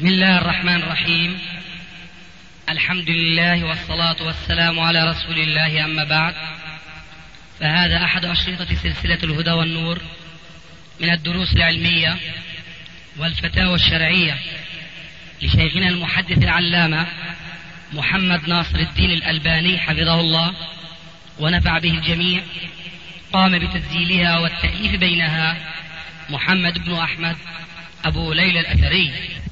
بسم الله الرحمن الرحيم. الحمد لله والصلاة والسلام على رسول الله، أما بعد، فهذا أحد أشرطة سلسلة الهدى والنور من الدروس العلمية والفتاوى الشرعية لشيخنا المحدث العلامة محمد ناصر الدين الألباني حفظه الله ونفع به الجميع. قام بتسجيلها والتأليف بينها محمد بن أحمد أبو ليلى الأثري.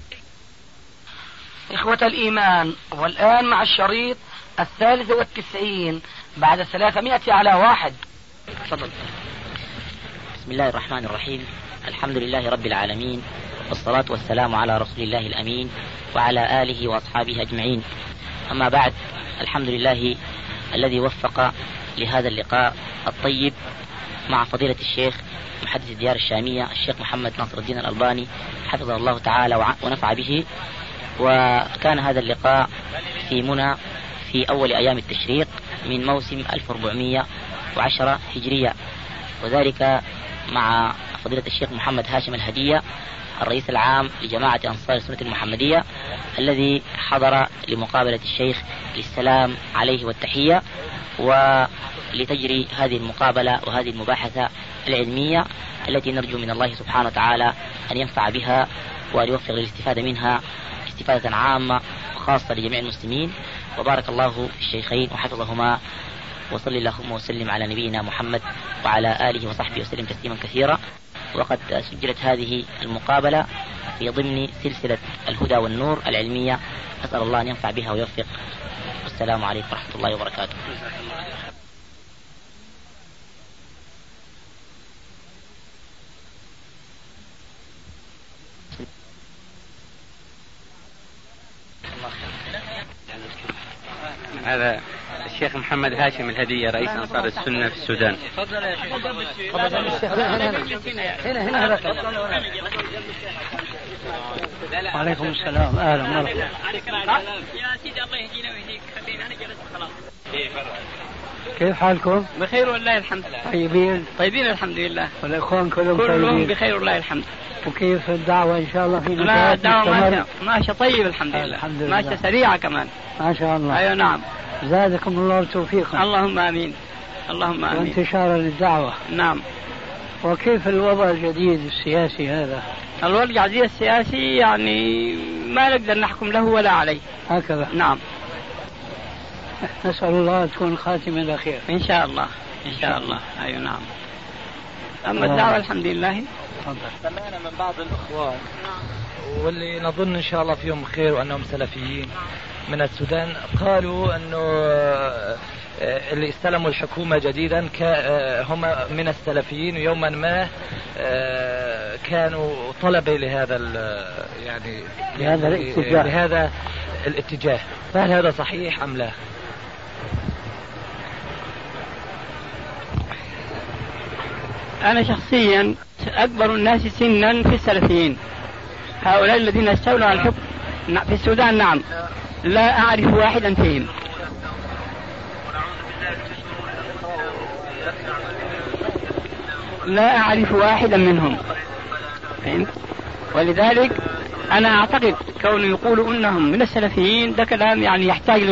إخوة الإيمان، والآن مع الشريط 93 بعد 300 على 1. تفضل. بسم الله الرحمن الرحيم. الحمد لله رب العالمين، والصلاة والسلام على رسول الله الأمين وعلى آله وأصحابه أجمعين. أما بعد، الحمد لله الذي وفق لهذا اللقاء الطيب مع فضيلة الشيخ محدث الديار الشامية الشيخ محمد ناصر الدين الألباني حفظه الله تعالى ونفع به. وكان هذا اللقاء في منى في أول أيام التشريق من موسم 1410 هجرية، وذلك مع فضيلة الشيخ محمد هاشم الهدية الرئيس العام لجماعة أنصار السنة المحمدية، الذي حضر لمقابلة الشيخ للسلام عليه والتحية، ولتجري هذه المقابلة وهذه المباحثة العلمية التي نرجو من الله سبحانه وتعالى أن ينفع بها وأن يوفق للاستفادة منها استفادة عامة وخاصة لجميع المسلمين. وبارك الله في الشيخين وحفظهما، وصلى اللهم وسلم على نبينا محمد وعلى آله وصحبه وسلم تسليما كثيرا. وقد سجلت هذه المقابلة في ضمن سلسلة الهدى والنور العلمية، أسأل الله أن ينفع بها ويوفق. والسلام عليكم ورحمة الله وبركاته. هذا الشيخ محمد هاشم الهدية رئيس أنصار السنة في السودان. تفضل يا شيخ. هنا. وعليكم السلام، أهلا مرحبا. يا سيدي الله يهدينا ويهديك، خلينا أنا جلست خلاص. كيف حالكم؟ بخير والله الحمد. طيبين الحمد لله. والإخوان كلهم بخير والله الحمد. وكيف الدعوة إن شاء الله في لا الدعوة ماشية طيب الحمد لله. ماشية سريعة كمان ما شاء الله. أيوة نعم. زادكم الله توفيقا. اللهم آمين. اللهم آمين. وانتشارا للدعوة. نعم. وكيف الوضع الجديد السياسي هذا؟ الوضع الجديد السياسي يعني ما نقدر نحكم له ولا عليه. هكذا. نعم. نسأل الله تكون خاتمة الأخير إن شاء الله. إن شاء الله. أيوة نعم. أما الدعوة الحمد لله. سمعنا من بعض الأخوان واللي نظن إن شاء الله فيهم خير وأنهم سلفيين من السودان، قالوا أنه اللي استلموا الحكومة جديدا هم من السلفيين، ويوما ما كانوا طلبة لهذا يعني لهذا الاتجاه، فهل هذا صحيح أم لا؟ أنا شخصيا أكبر الناس سنا في السلفيين هؤلاء الذين استولوا على الحكم في السودان. نعم، لا أعرف واحدا فيهم. لا أعرف واحدا منهم. ولذلك أنا أعتقد كونه يقولوا أنهم من السلفيين ده كلام يعني يحتاج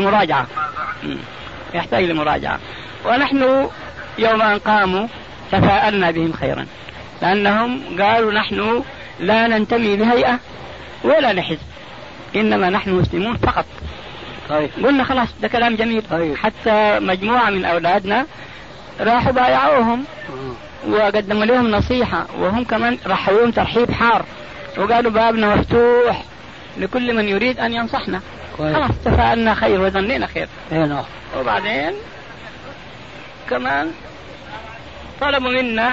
لمراجعة. ونحن يوم أن قاموا تفاءلنا بهم خيرا، لأنهم قالوا نحن لا ننتمي لهيئة ولا لحزب، إنما نحن مسلمون فقط. طيب. قلنا خلاص ده كلام جميل. طيب. حتى مجموعة من أولادنا راحوا بايعوهم وقدموا لهم نصيحة، وهم كمان رحبوهم ترحيب حار وقالوا بابنا مفتوح لكل من يريد أن ينصحنا. خلاص تفاءلنا خير وظنينا خير. وبعدين كمان طلبوا منا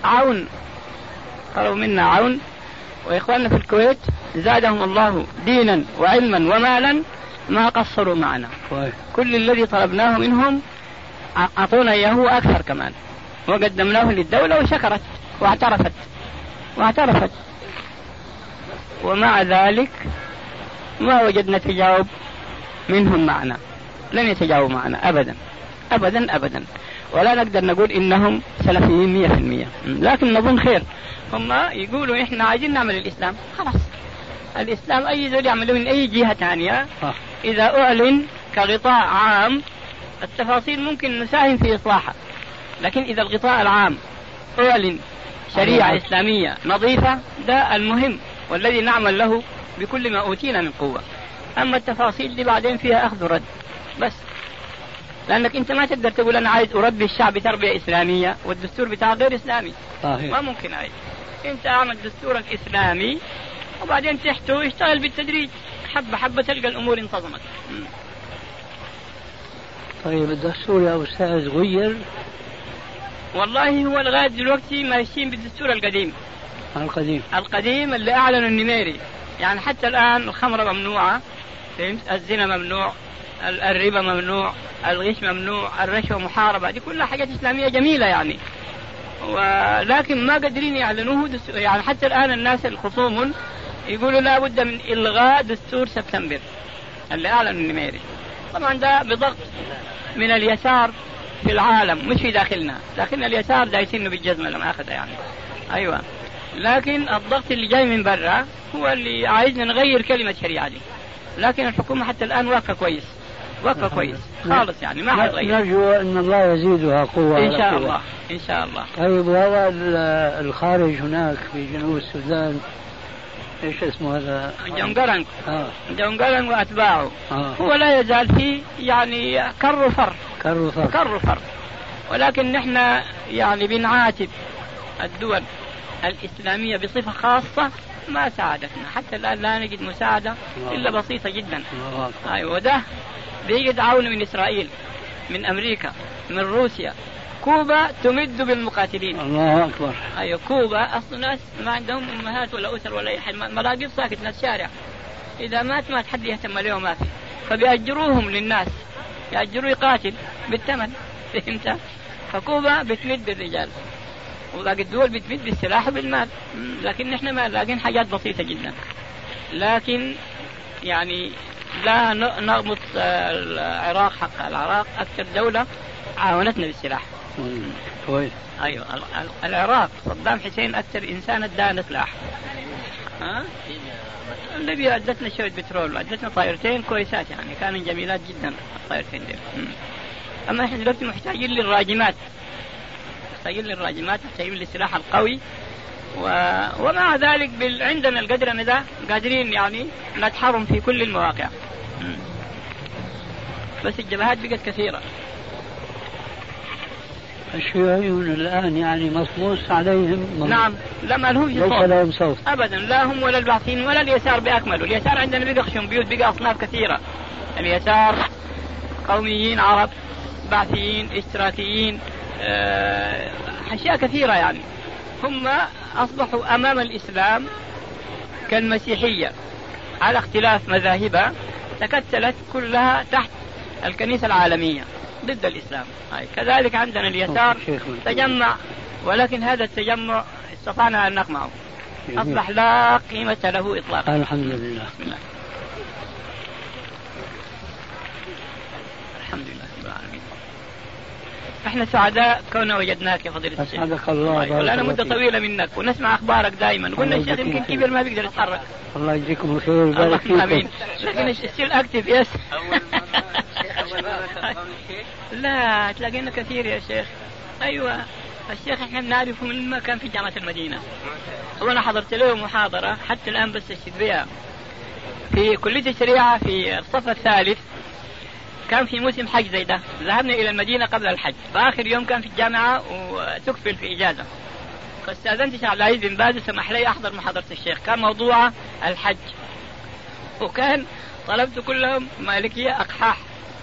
عون، وإخواننا في الكويت زادهم الله دينا وعلما ومالا ما قصروا معنا. كل الذي طلبناه منهم أعطونا إياه أكثر كمان، وقدمناه للدولة وشكرت واعترفت. ومع ذلك ما وجدنا تجاوب منهم معنا، لم يتجاوبوا معنا أبدا. ولا نقدر نقول إنهم سلفيين 100%، لكن نظن خير. هم يقولوا إحنا عايزين نعمل الإسلام، خلاص الإسلام أي زول يعمله من أي جهة ثانية إذا أعلن كغطاء عام التفاصيل ممكن نساهم في إصلاحها، لكن إذا الغطاء العام أعلن شريعة إسلامية نظيفة ده المهم والذي نعمل له بكل ما أوتينا من قوة. أما التفاصيل دي بعدين فيها أخذ ورد بس، لأنك أنت ما تقدر تقول أنا عايز أربي الشعب تربية إسلامية والدستور بتاعه غير إسلامي. ما ممكن عايز أنت أعمل دستورك إسلامي وبعدين تحته يشتغل بالتدريج حبة حبة تلقى الأمور انتظمت. طيب الدستور يا أستاذ غير؟ والله هو لغاية دلوقتي ماشيين بالدستور القديم القديم اللي أعلنوا النميري. يعني حتى الآن الخمرة ممنوعة، الزنا ممنوع، الربا ممنوع، الغش ممنوع، الرشوة محاربة، دي كلها حاجات إسلامية جميلة يعني، ولكن ما قادرين يعلنوه يعني حتى الآن الناس الخصوم يقولوا لا بد من إلغاء دستور سبتمبر اللي أعلن النميري. طبعا ده بضغط من اليسار في العالم مش في داخلنا اليسار دايسينه بالجزمة لما أخذ يعني. أيوة، لكن الضغط اللي جاي من برا هو اللي عايزنا نغير كلمة شريعة دي، لكن الحكومة حتى الآن واقفة كويس خالص يعني ما حتغير. نرجو أن الله يزيدها قوة إن شاء الله إن شاء الله. طيب وهذا الخارج هناك في جنوب السودان ايش اسمه هذا؟ جونغرانغ واتباعه. هو لا يزال فيه يعني كر وفر، ولكن نحن يعني بنعاتب الدول الإسلامية بصفة خاصة ما ساعدتنا حتى الآن، لا نجد مساعدة إلا بسيطة جدا. أيوة، وده بيجد عون من إسرائيل، من أمريكا، من روسيا. كوبا تمد بالمقاتلين. الله أكبر. أيوة، كوبا أصل ناس ما عندهم أمهات ولا أسر ولا أي حد، مراقب ساكت، ناس شارع، إذا مات حد يهتم له ما في، فبيأجروهم للناس، يأجروا يقاتل بالثمن، فهمت؟ فكوبا بتمد بالرجال وباقي الدول بتمد بالسلاح وبالمال، لكن نحن ما لاقين حاجات بسيطة جدا. لكن يعني لا نغمط العراق، حق العراق أكثر دولة عاونتنا بالسلاح. كويس. أيوة، العراق صدام حسين أكثر إنسان ادانا سلاح. ليبيا أدتنا شوية بترول وأدتنا طائرتين كويسات يعني، كانوا جميلات جدا الطائرتين دي. أما إحنا دلوقتي محتاجين للراجمات، محتاجين للسلاح القوي، ومع ذلك عندنا القدر أن ده قادرين يعني نتحرم في كل المواقع، بس الجبهات بقت كثيرة. الشيوعيون الآن يعني مصموس عليهم. نعم، لا ما لهم صوت أبدا، لا هم ولا البعثين ولا اليسار بأكمله. اليسار عندنا بقى خشنبيوت، بقى أصناف كثيرة، اليسار قوميين عرب، بعثيين، اشتراكيين، أشياء كثيرة يعني. هم أصبحوا أمام الإسلام كالمسيحية على اختلاف مذاهبها، تكتلت كلها تحت الكنيسة العالمية ضد الإسلام. كذلك عندنا اليسار تجمع، ولكن هذا التجمع استطعنا أن نقمعه، أصبح لا قيمة له إطلاقا. الحمد لله. بسم الله. الحمد لله رب العالمين. احنا سعداء كوننا وجدناك يا فضيلة الشيخ. أسعدك الله. ولنا مدة طويلة منك ونسمع أخبارك دائما، قلنا الشيخ يمكن كبير ما بيقدر يتحرك. الله يجزيكم الخير ويبارك فيكم. آمين. لكن ستيل أكتف يس. لا تلاقينا كثير يا شيخ. أيوة الشيخ احنا بنعرفه من ما كان في جامعة المدينة، وأنا حضرت له محاضرة حتى الآن بس أشهد بها في كلية الشريعة في الصف الثالث. كان في موسم حج زي ده، ذهبنا إلى المدينة قبل الحج، فآخر يوم كان في الجامعة وتكفل في إجازة، فاستأذنت الشيخ عبد العزيز بن باز وسمح لي أحضر محاضرة الشيخ، كان موضوع الحج، وكان طلبت كلهم مالكية أقحاح.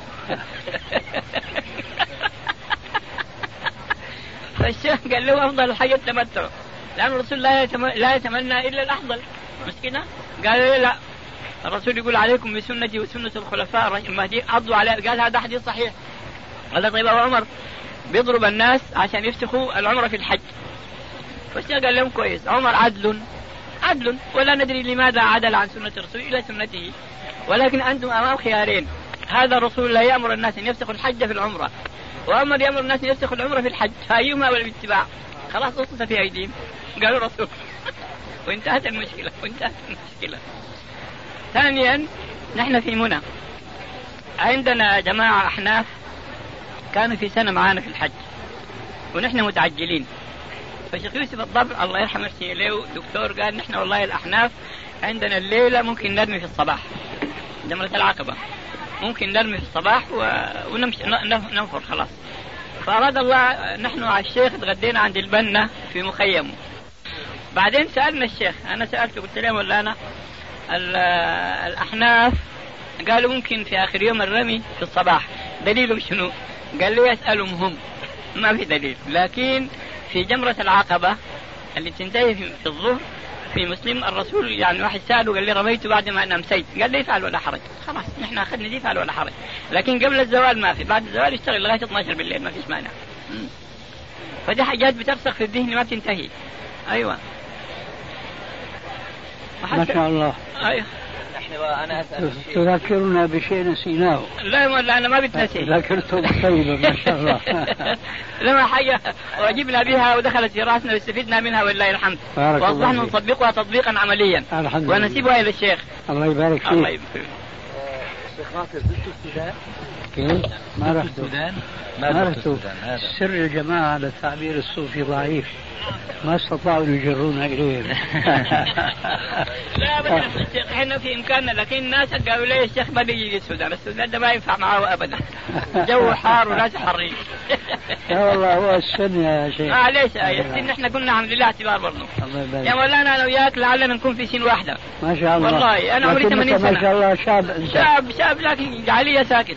فالشيخ قال له أفضل الحج التمتع، لأن الرسول لا يتمنى إلا الأفضل، مش كده؟ قال لي لا، الرسول يقول عليكم بسنتي وسنة الخلفاء المهديين عضوا عليها. قال هذا حديث صحيح. قال طيب أبو عمر بيضرب الناس عشان يفتخوا العمرة في الحج. فالشيخ قال لهم كويس، عمر عدل ولا ندري لماذا عدل عن سنة الرسول إلى سنته، ولكن أنتم أمام خيارين، هذا الرسول لا يأمر الناس أن يفسخوا الحج في العمرة، وعمر يأمر الناس أن يفسخوا العمرة في الحج، فأيهما بالاتباع؟ خلاص أصلت في أيديهم، قالوا رسول. وانتهت المشكلة. ثانيا نحن في منى عندنا جماعة أحناف كانوا في سنة معانا في الحج ونحن متعجلين، فشيخ يوسف الضبع الله يرحمه يحسن إليه دكتور قال نحن والله الأحناف عندنا الليلة ممكن نرمي في الصباح جمرة العقبة، ممكن نرمي في الصباح ونمشي ننفر خلاص. فأراد الله نحن على الشيخ تغدينا عند البنة في مخيمه. بعدين سألنا الشيخ، أنا سألته قلت له ولا أنا الأحناف قالوا ممكن في آخر يوم الرمي في الصباح، دليلهم شنو؟ قال لي يسألهم هم، ما في دليل. لكن في جمرة العقبة اللي تنتهي في الظهر في مسلم الرسول يعني واحد سأله قال لي رميت بعد ما أنا أمسيت، قال لي يفعل ولا حرج، خلاص نحن أخذنا دي يفعل ولا حرج. لكن قبل الزوال ما في، بعد الزوال يشتغل لغاية 12 بالليل ما فيش مانع. فدي حاجات بترسخ في الذهن ما بتنتهي. أيوة ما شاء الله. أيوة أنا أسأل تذكرنا بشيء نسيناه. لا أنا ما بتنسي. ذكرتم طيبا ما شاء الله. لما حاجة وجبنا بها ودخلت في راسنا واستفدنا منها والله الحمد، وأصبحنا نطبقها تطبيقا عمليا ونسيبها إلى الشيخ. الله يبارك فيك. الله يبارك فيك. شيخ ناصر زرتوا السودان؟ كيف؟ ما رحت السودان؟ ما رحت. سر الجماعة على التعبير الصوفي ضعيف، ما استطاعوا يجرونا إليه. لا أبدا الشيخ احنا في إمكاننا، لكن الناس قالوا لي الشيخ ما بيجي السودان، السودان ده ما ينفع معاه أبدا، جو حار وناس حرين. لا والله هو السن يا شيخ. ليش السن احنا كنا الحمد لله اعتبار برضه. يا مولانا أنا وياك لعلنا نكون في سن واحدة. ما شاء الله. والله أنا عمري 80 سنة. ما شاء الله شاب لكن جعلية ساكت.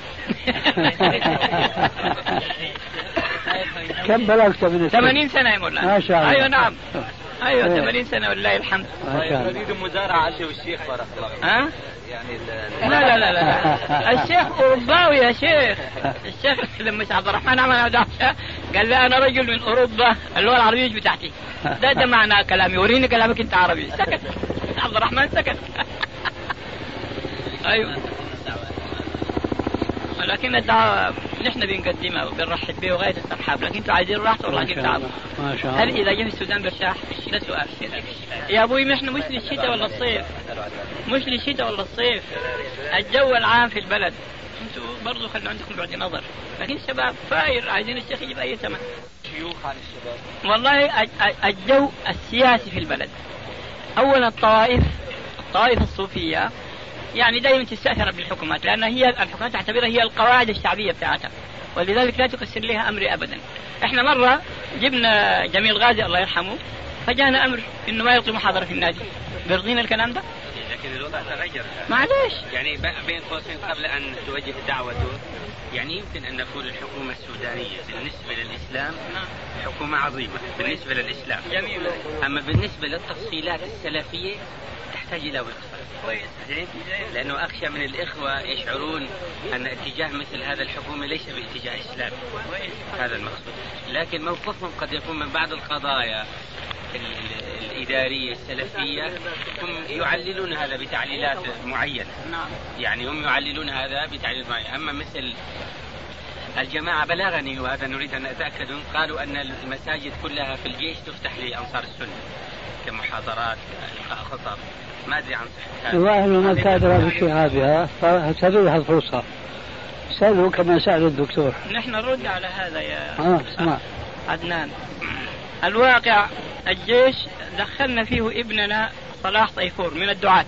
كم بلغت من السن؟ 80 سنة يا مولانا. ما شاء الله. أيوة نعم. أيوة 80 سنة والله الحمد. ما شاء الله. نريد مزارعة عشي والشيخ بارك الله فيك. ها؟ يعني لا الشيخ أوروباوي يا شيخ. الشيخ لما عبد الرحمن عمل دعوة قال لا أنا رجل من أوروبا، اللغة العربية بتاعتي. ده معنى كلامي، وريني كلامك أنت عربي. سكت عبد الرحمن سكت. أيوة. لكن الدعوة نحن بنقدمها وبنرحب بها وغاية الترحاب، لكن انتوا عايزين راحة والله تعبوا. ما شاء الله. هل إذا جه في السودان برتاح؟ ده سؤال. يا أبوي نحن مش للشتاء ولا الصيف، مش للشتاء ولا الصيف، الجو العام في البلد. انتوا برضو خلوا عندكم بعد نظر، لكن الشباب فاير عايزين الشيخ يجيب أي ثمن. شيوخ عن الشباب. والله الجو السياسي في البلد، أولا الطوائف الصوفية يعني دائما تستأثر بالحكومات، لأن هي الحكومات تعتبرها هي القواعد الشعبية بتاعتها، ولذلك لا تكسر لها أمر أبدا. احنا مرة جبنا جميل غازي الله يرحمه، فجانا أمر إنه ما يلقي محاضرة في النادي، بيرضينا الكلام ده؟ لكن الوضع تغير معلش يعني بين قوسين قبل أن توجه دعوته، يعني يمكن أن نقول الحكومة السودانية بالنسبة للإسلام حكومة عظيمة بالنسبة للإسلام، جميل. أما بالنسبة للتفصيلات السلفية تحتاج إلى وقفة. لأنه أخشى من الإخوة يشعرون أن اتجاه مثل هذا الحكومة ليس باتجاه إسلامي، هذا المقصود. لكن موقفهم قد يكون من بعض القضايا الإدارية السلفية هم يعللون هذا بتعليلات معينة، يعني هم يعللون هذا بتعليلات معينة. أما مثل الجماعة بلغني وهذا نريد أن نتأكد، قالوا أن المساجد كلها في الجيش تفتح لأنصار السنة كمحاضرات إلقاء خطب، ما أدري عن صحة هذا. الواحد من كادر بشهادها فسألوها الفرصة، سألوا كما سأل الدكتور. نحن نرد على هذا يا اسمع عدنان. الواقع الجيش دخلنا فيه ابننا صلاح طيفور من الدعاة،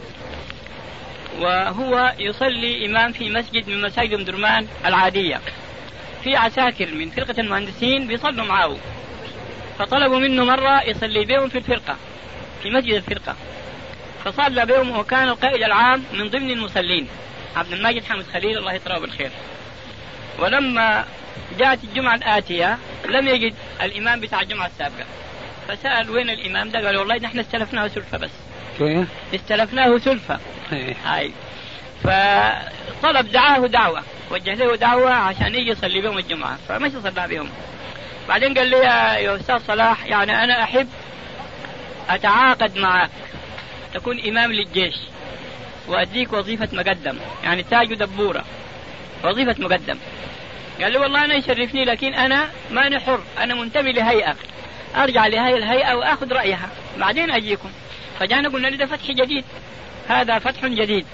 وهو يصلي إمام في مسجد من مساجد أم درمان العادية، في عساكر من فرقة المهندسين بيصلوا معه، فطلبوا منه مرة يصلي بهم في الفرقة في مسجد الفرقة، فصلى بهم وكان القائد العام من ضمن المصلين عبد الماجد حامد خليل الله يطراه بالخير. ولما جاءت الجمعة الآتية لم يجد الإمام بتاع الجمعة السابقة، فسأل وين الإمام ده؟ قال والله نحن استلفناه سلفة بس. كيف؟ استلفناه سلفة. هاي. فطلب دعوة وجه له دعوة عشان يجي يصلي بهم الجمعة، فمشي صلى بهم. بعدين قال لي يا أستاذ صلاح يعني أنا أحب أتعاقد معك تكون إمام للجيش وأديك وظيفة مقدم، يعني تاج دبورة وظيفة مقدم. قال لي والله أنا يشرفني، لكن أنا ما حر، أنا منتمي لهيئة، أرجع لهذه الهيئة وأخذ رأيها بعدين أجيكم. فجانا قلنا لي ده فتح جديد، هذا فتح جديد،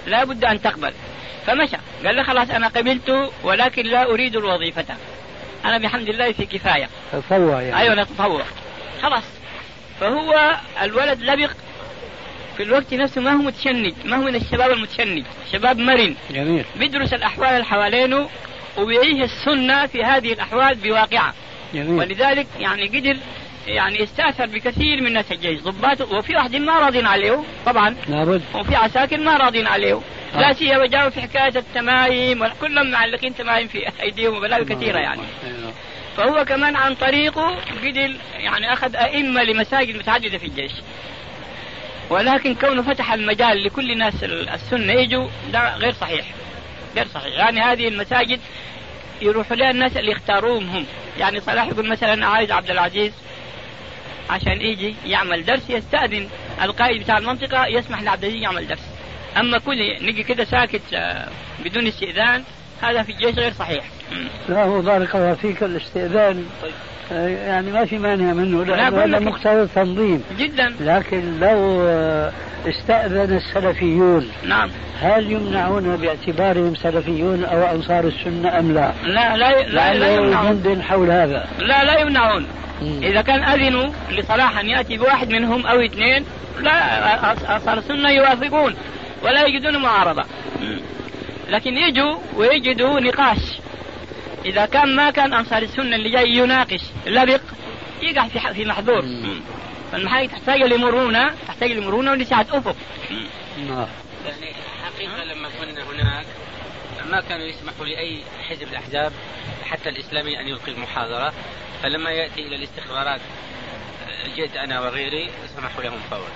لا بد أن تقبل. فمشى قال له خلاص أنا قبلت ولكن لا أريد الوظيفة، أنا بحمد الله في كفاية. تطوع يعني. أيوة نتطوع خلاص. فهو الولد لبق في الوقت نفسه، ما هو متشنج، ما هو من الشباب المتشنج، شباب مرن جميل. بيدرس الأحوال اللي حوالينه وبيعيش السنة في هذه الأحوال بواقعة. جميل. ولذلك يعني قدر يعني يستأثر بكثير من الناس الجيش ضباط، وفي واحد ما راضين عليه طبعا لابد. وفي عساكر ما راضين عليه. لا سيما جاءوا في حكاية التمايم وكلهم معلقين تمايم في أيديهم وبلاوي كثيرة يعني. فهو كمان عن طريقه قدر يعني أخذ أئمة لمساجد متعددة في الجيش. ولكن كونه فتح المجال لكل ناس السنة يجوا ده غير صحيح، غير صحيح. يعني هذه المساجد يروحوا لها الناس اللي يختاروهم هم. يعني صلاح يقول مثلا عايز عبد العزيز عشان يجي يعمل درس، يستأذن القائد بتاع المنطقة يسمح لعبد العزيز يعمل درس. أما كل نجي كده ساكت بدون استئذان، هذا في الجيش غير صحيح. لا هو بارك الله فيك الاستئذان يعني ما في مانع منه، لأنه هذا مقتضى تنظيم جدا. لكن لو استأذن السلفيون نعم هل يمنعون باعتبارهم سلفيون أو أنصار السنة أم لا؟ لا يمنعون. جند حول هذا لا يمنعون. إذا كان أذنوا لصلاح أن يأتي بواحد منهم أو اثنين، لا أنصار السنة يوافقون ولا يجدون معارضة. لكن يجوا ويجدوا نقاش. إذا كان ما كان أنصار السنة اللي جاي يناقش لبق يقع في محظور. فالمحاكم تحتاج لمرونة ولسعة أفق. يعني حقيقة لما كنا هناك ما كانوا يسمحوا لأي حزب الأحزاب حتى الإسلامي أن يلقي المحاضرة، فلما يأتي إلى الاستخبارات جئت أنا وغيري سمحوا لهم فورا.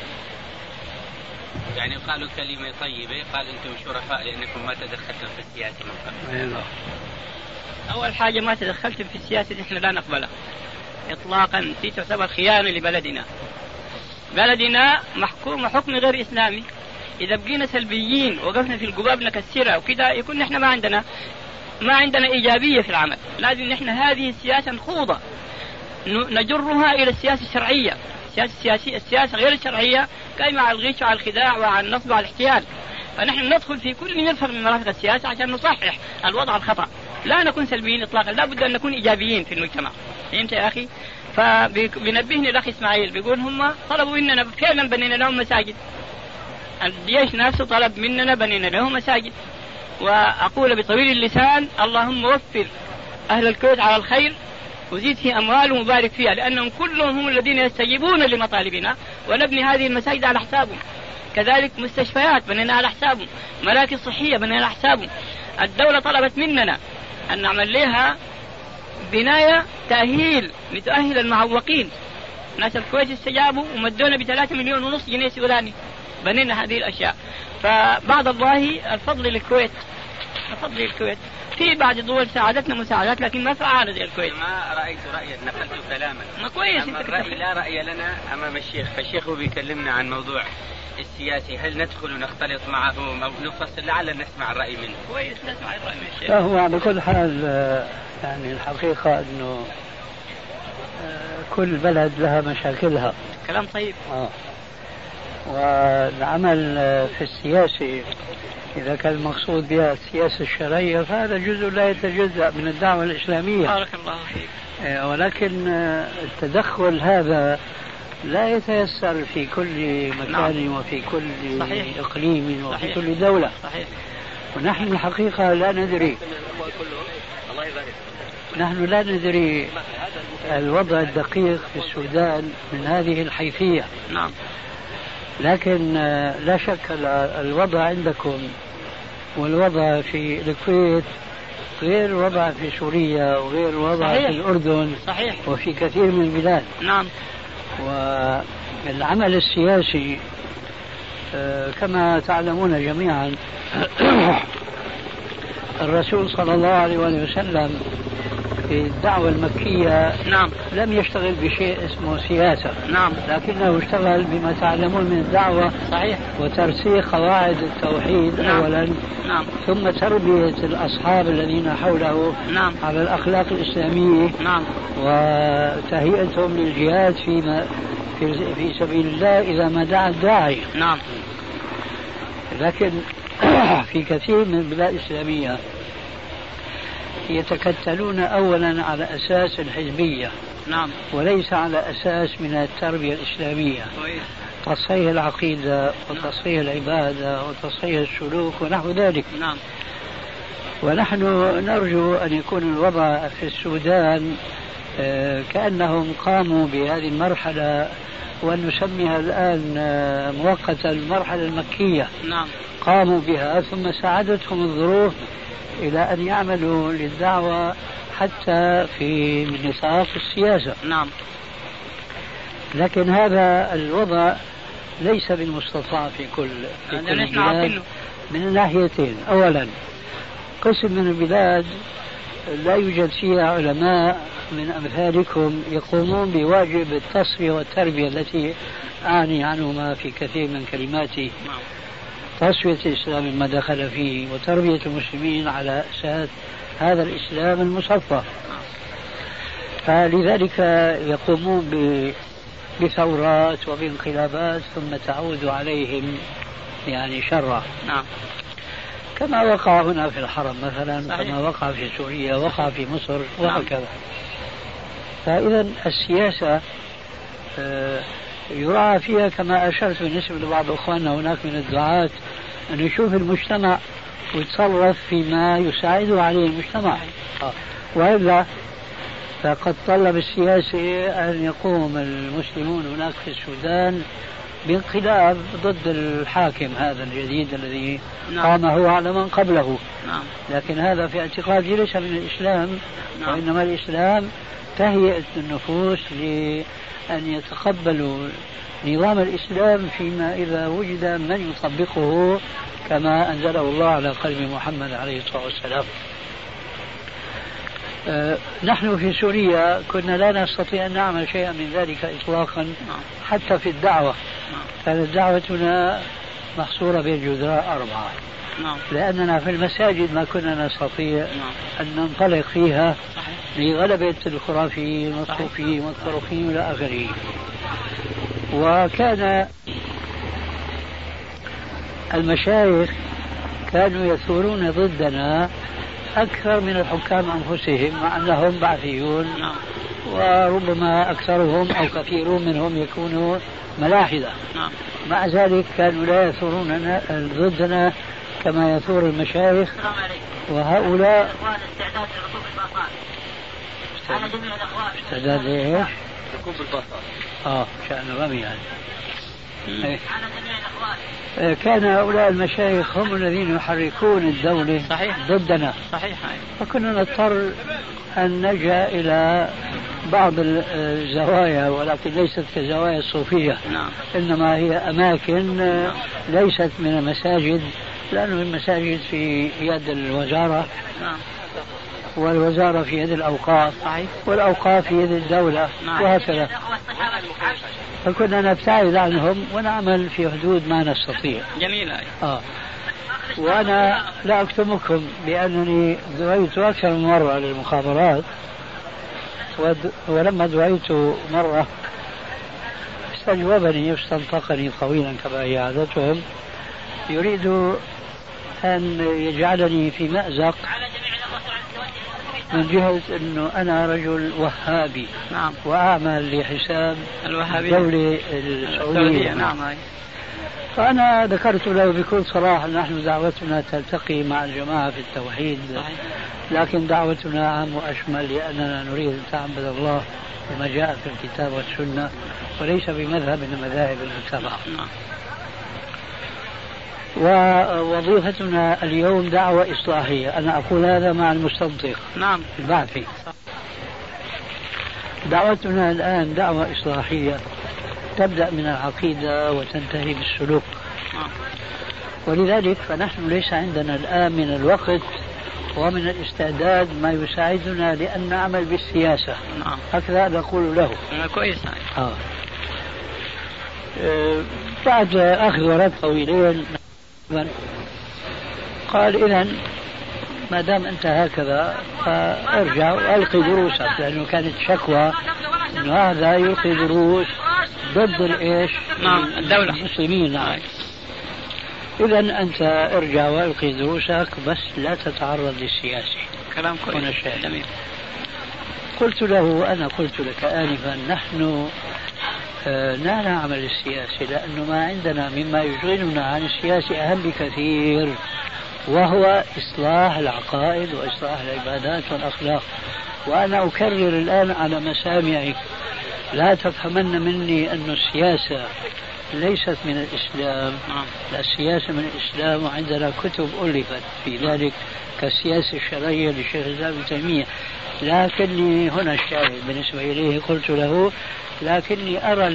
يعني قالوا كلمة طيبة، قال أنتم شرفاء لأنكم ما تدخلتم في السياسة من قبل. أول حاجة ما تدخلتم في السياسة إحنا لا نقبلها إطلاقا، في تعتبر خيانة لبلدنا. بلدنا محكوم حكم غير إسلامي. إذا بقينا سلبيين وقفنا في القباب نكسرها وكذا يكون نحن ما عندنا إيجابية في العمل. لازم نحن هذه السياسة نخوضها نجرها إلى السياسة الشرعية. السياسة غير الشرعية قائمة على الغش وعلى الخداع وعلى النصب وعلى الاحتيال. فنحن ندخل في كل مرفق من مرافق السياسة عشان نصحح الوضع الخطأ، لا نكون سلبيين إطلاقا، لا بد أن نكون إيجابيين في المجتمع. فهمت يا أخي؟ فبينبهني الأخ إسماعيل بيقول هم طلبوا مننا فعلا بنينا لهم مساجد، الجيش نفسه طلب مننا بنينا لهم مساجد. وأقول بطويل اللسان اللهم وفر أهل الكويت على الخير وزيد في أموالهم وبارك فيها، لأنهم كلهم هم الذين يستجيبون لمطالبنا ونبني هذه المساجد على حسابهم. كذلك مستشفيات بنينا على حسابهم، مراكز صحية بنينا على حسابهم. الدولة طلبت مننا أن نعمل لها بناية تأهيل لتؤهل المعوقين. ناس الكويت استجابوا ومدونا ب3.5 مليون جنيه سوداني، بنينا هذه الأشياء. فبعد الله الفضل للكويت، الفضل للكويت. في بعض الدول ساعدتنا مساعدات لكن ما فعالة زي الكويت. ما رأيت رأيا نقلت كلاما. ما كويس. الرأي لا رأي لنا أمام الشيخ، فالشيخ بيكلمنا عن موضوع السياسي، هل ندخل ونختلط معه أو نفصل؟ لعل نسمع الرأي منه. كويس نسمع الرأي من الشيخ. هو على كل حال يعني الحقيقة أنه كل بلد لها مشاكلها. كلام طيب. والعمل في السياسة إذا كان المقصود بها السياسة الشرعية فهذا جزء لا يتجزأ من الدعوة الإسلامية. بارك الله فيك. ولكن التدخل هذا لا يتيسر في كل مكان وفي كل صحيح. إقليم وفي صحيح. كل دولة. صحيح. ونحن الحقيقة لا ندري، نحن لا ندري الوضع الدقيق في السودان من هذه الحيثية. نعم. لكن لا شك الوضع عندكم والوضع في الكويت غير الوضع في سوريا وغير الوضع صحيح. في الأردن. صحيح. وفي كثير من البلاد. نعم. والعمل السياسي كما تعلمون جميعا الرسول صلى الله عليه وسلم في الدعوة المكية نعم. لم يشتغل بشيء اسمه سياسة. نعم. لكنه اشتغل بما تعلمون من الدعوة. صحيح. وترسيخ قواعد التوحيد. نعم. أولا. نعم. ثم تربية الأصحاب الذين حوله. نعم. على الأخلاق الإسلامية. نعم. وتهيئتهم للجهاد في, في سبيل الله إذا ما دعا الداعي. نعم. لكن في كثير من البلاد الإسلامية يتكتلون أولا على أساس الحزبية، نعم، وليس على أساس من التربية الإسلامية، تصحيح العقيدة وتصحيح العبادة وتصحيح السلوك ونحو ذلك. نعم. ونحن نرجو أن يكون الوضع في السودان كأنهم قاموا بهذه المرحلة، وأن نسميها الآن مؤقتا المرحلة المكية. نعم. قاموا بها ثم ساعدتهم الظروف إلى أن يعملوا للدعوة حتى في نطاق السياسة. نعم. لكن هذا الوضع ليس بالمستطاع في كل البلاد من ناحيتين. أولا، قسم من البلاد لا يوجد فيها علماء من أمثالكم يقومون بواجب التصفية والتربية التي أعني عنهما في كثير من كلماتي، تصفية الإسلام ما دخل فيه وتربية المسلمين على أساس هذا الإسلام المصفى. فلذلك يقومون بثورات وبانقلابات ثم تعود عليهم يعني شرا. نعم. كما وقع هنا في الحرم مثلا، صحيح. كما وقع في سوريا، وقع في مصر وهكذا. فإذا السياسة يراعى فيها كما أشرت بالنسبة لبعض أخواننا هناك من الدعاة أن يشوف المجتمع ويتصرف فيما يساعده عليه المجتمع. وإلا فقد طلب السياسي أن يقوم المسلمون هناك في السودان بانقلاب ضد الحاكم هذا الجديد الذي قام هو على من قبله. نعم. لكن هذا في اعتقادي ليس من الإسلام. نعم. وإنما الإسلام تهيئة النفوس لأن يتقبلوا نظام الإسلام فيما إذا وجد من يطبقه كما أنزله الله على قلب محمد عليه الصلاة والسلام. نحن في سوريا كنا لا نستطيع أن نعمل شيئا من ذلك إطلاقا. حتى في الدعوة كانت دعوتنا محصورة بين جدراء 4. لأننا في المساجد ما كنا نستطيع أن ننطلق فيها لغلبة الخرافيين والصوفيين والطرقيين إلى آخره. وكان المشايخ كانوا يثورون ضدنا أكثر من الحكام أنفسهم، مع أنهم بعثيون وربما أكثرهم أو كثيرون منهم يكونوا ملاحدة. مع ذلك كانوا لا يثورون ضدنا كما يثور المشايخ. وهؤلاء استعداد لركوب الباصات على جميع الأخوان. استعداد لإيش؟ ركوب الباصات. شأن رمي يعني. على جميع الأخوان. كان هؤلاء المشايخ هم الذين يحركون الدولة. صحيح. ضدنا. صحيح. فكنا نضطر أن نلجأ إلى بعض الزوايا، ولكن ليست كزوايا الصوفية. نعم. إنما هي أماكن ليست من المساجد، لأن المساجد في يد الوزارة. نعم. والوزارة في يد الأوقاف. صحيح. والأوقاف في يد الدولة. نعم. وهكذا. فكنا نبتعد عنهم ونعمل في حدود ما نستطيع. جميل. وأنا لا أكتمكم بأنني دعيت أكثر من مرة للمخابرات، ولما دعيت مرة استجوبني واستنطقني طويلا كما هي عادتهم، يريد أن يجعلني في مأزق من جهة أنه أنا رجل وهابي. نعم. وأعمل لحساب الدولة السعودية. نعم. فأنا ذكرت له بكل صراحة نحن دعوتنا تلتقي مع الجماعة في التوحيد. صحيح. لكن دعوتنا عام وأشمل، لأننا نريد أن تعبد الله بما جاء في الكتاب والسنة وليس بمذهب من المذاهب المتبعة. ووظيفتنا اليوم دعوة إصلاحية. أنا أقول هذا مع المستنطق. نعم. البعثي. دعوتنا الآن دعوة إصلاحية تبدأ من العقيدة وتنتهي بالسلوك. ولذلك فنحن ليس عندنا الآن من الوقت ومن الاستعداد ما يساعدنا لأن نعمل بالسياسة. هكذا نقول له. كويس. بعد أخذ ورد طويلين قال إذن ما دام أنت هكذا فارجع وألقي دروسك، لأنه كانت شكوى أنه هذا يلقي دروس ضد الإيش؟ الدولة. المسلمين. إذا أنت ارجع والقي دروسك بس لا تتعرض للسياسة. كلام كويس. جميل. قلت له أنا قلت لك آنفا نحن لا نعمل السياسة لأنه ما عندنا مما يشغلنا عن السياسة أهم بكثير، وهو إصلاح العقائد وإصلاح العبادات والأخلاق. وأنا أكرر الآن على مسامعك لا تفهمن مني أن السياسة ليست من الإسلام، لا السياسة من الإسلام، وعندنا كتب ألفت في ذلك كالسياسة الشرعية لشيخ الإسلام ابن تيمية. لكني هنا الشاهد بالنسبة إليه قلت له لكني أرى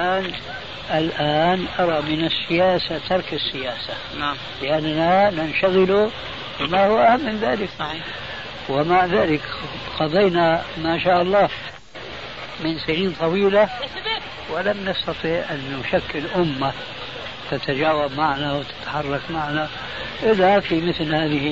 الآن أرى من السياسة ترك السياسة. نعم. لأننا ننشغل بما هو أهم من ذلك. صحيح. ومع ذلك قضينا ما شاء الله من سنين طويلة ولم نستطع أن نشكل أمة تتجاوب معنا وتتحرك معنا إلا في مثل هذه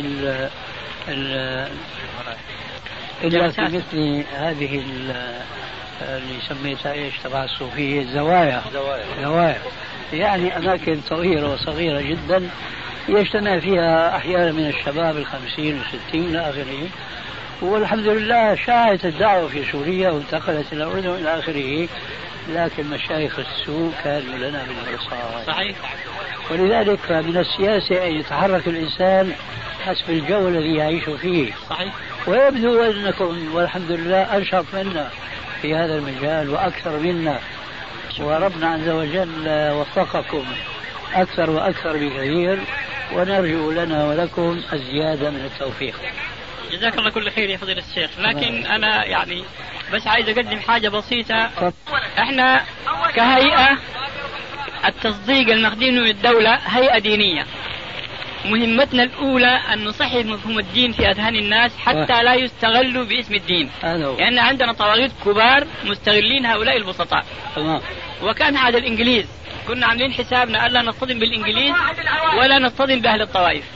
إلا في مثل هذه اللي سميتها ايش تبع الصوفية زوايا يعني أماكن صغيرة وصغيرة جدا يجتمع فيها أحيانا من الشباب 50 و60 إلى آخره. والحمد لله شاعت الدعوة في سوريا وانتقلت إلى الأردن إلى آخره، لكن مشايخ السوء كانوا لنا بالمرصاد. صحيح. ولذلك من السياسة أن يتحرك الإنسان حسب الجو الذي يعيش فيه. صحيح. ويبدو أنكم والحمد لله أنشط منا في هذا المجال وأكثر منا، وربنا عز وجل وفقكم أكثر وأكثر بكثير، ونرجو لنا ولكم الزيادة من التوفيق. جزاك الله كل خير يا فضيلة الشيخ. لكن أنا يعني بس عايز أقدم حاجة بسيطة. إحنا كهيئة التصديق المخدوم من الدولة هيئة دينية، مهمتنا الأولى أن نصحح مفهوم الدين في أذهان الناس حتى لا يستغلوا باسم الدين، لأن عندنا طواغيت كبار مستغلين هؤلاء البسطاء. وكان هذا الإنجليز كنا عاملين حسابنا ألا نصطدم بالإنجليز ولا نصطدم بأهل الطوائف.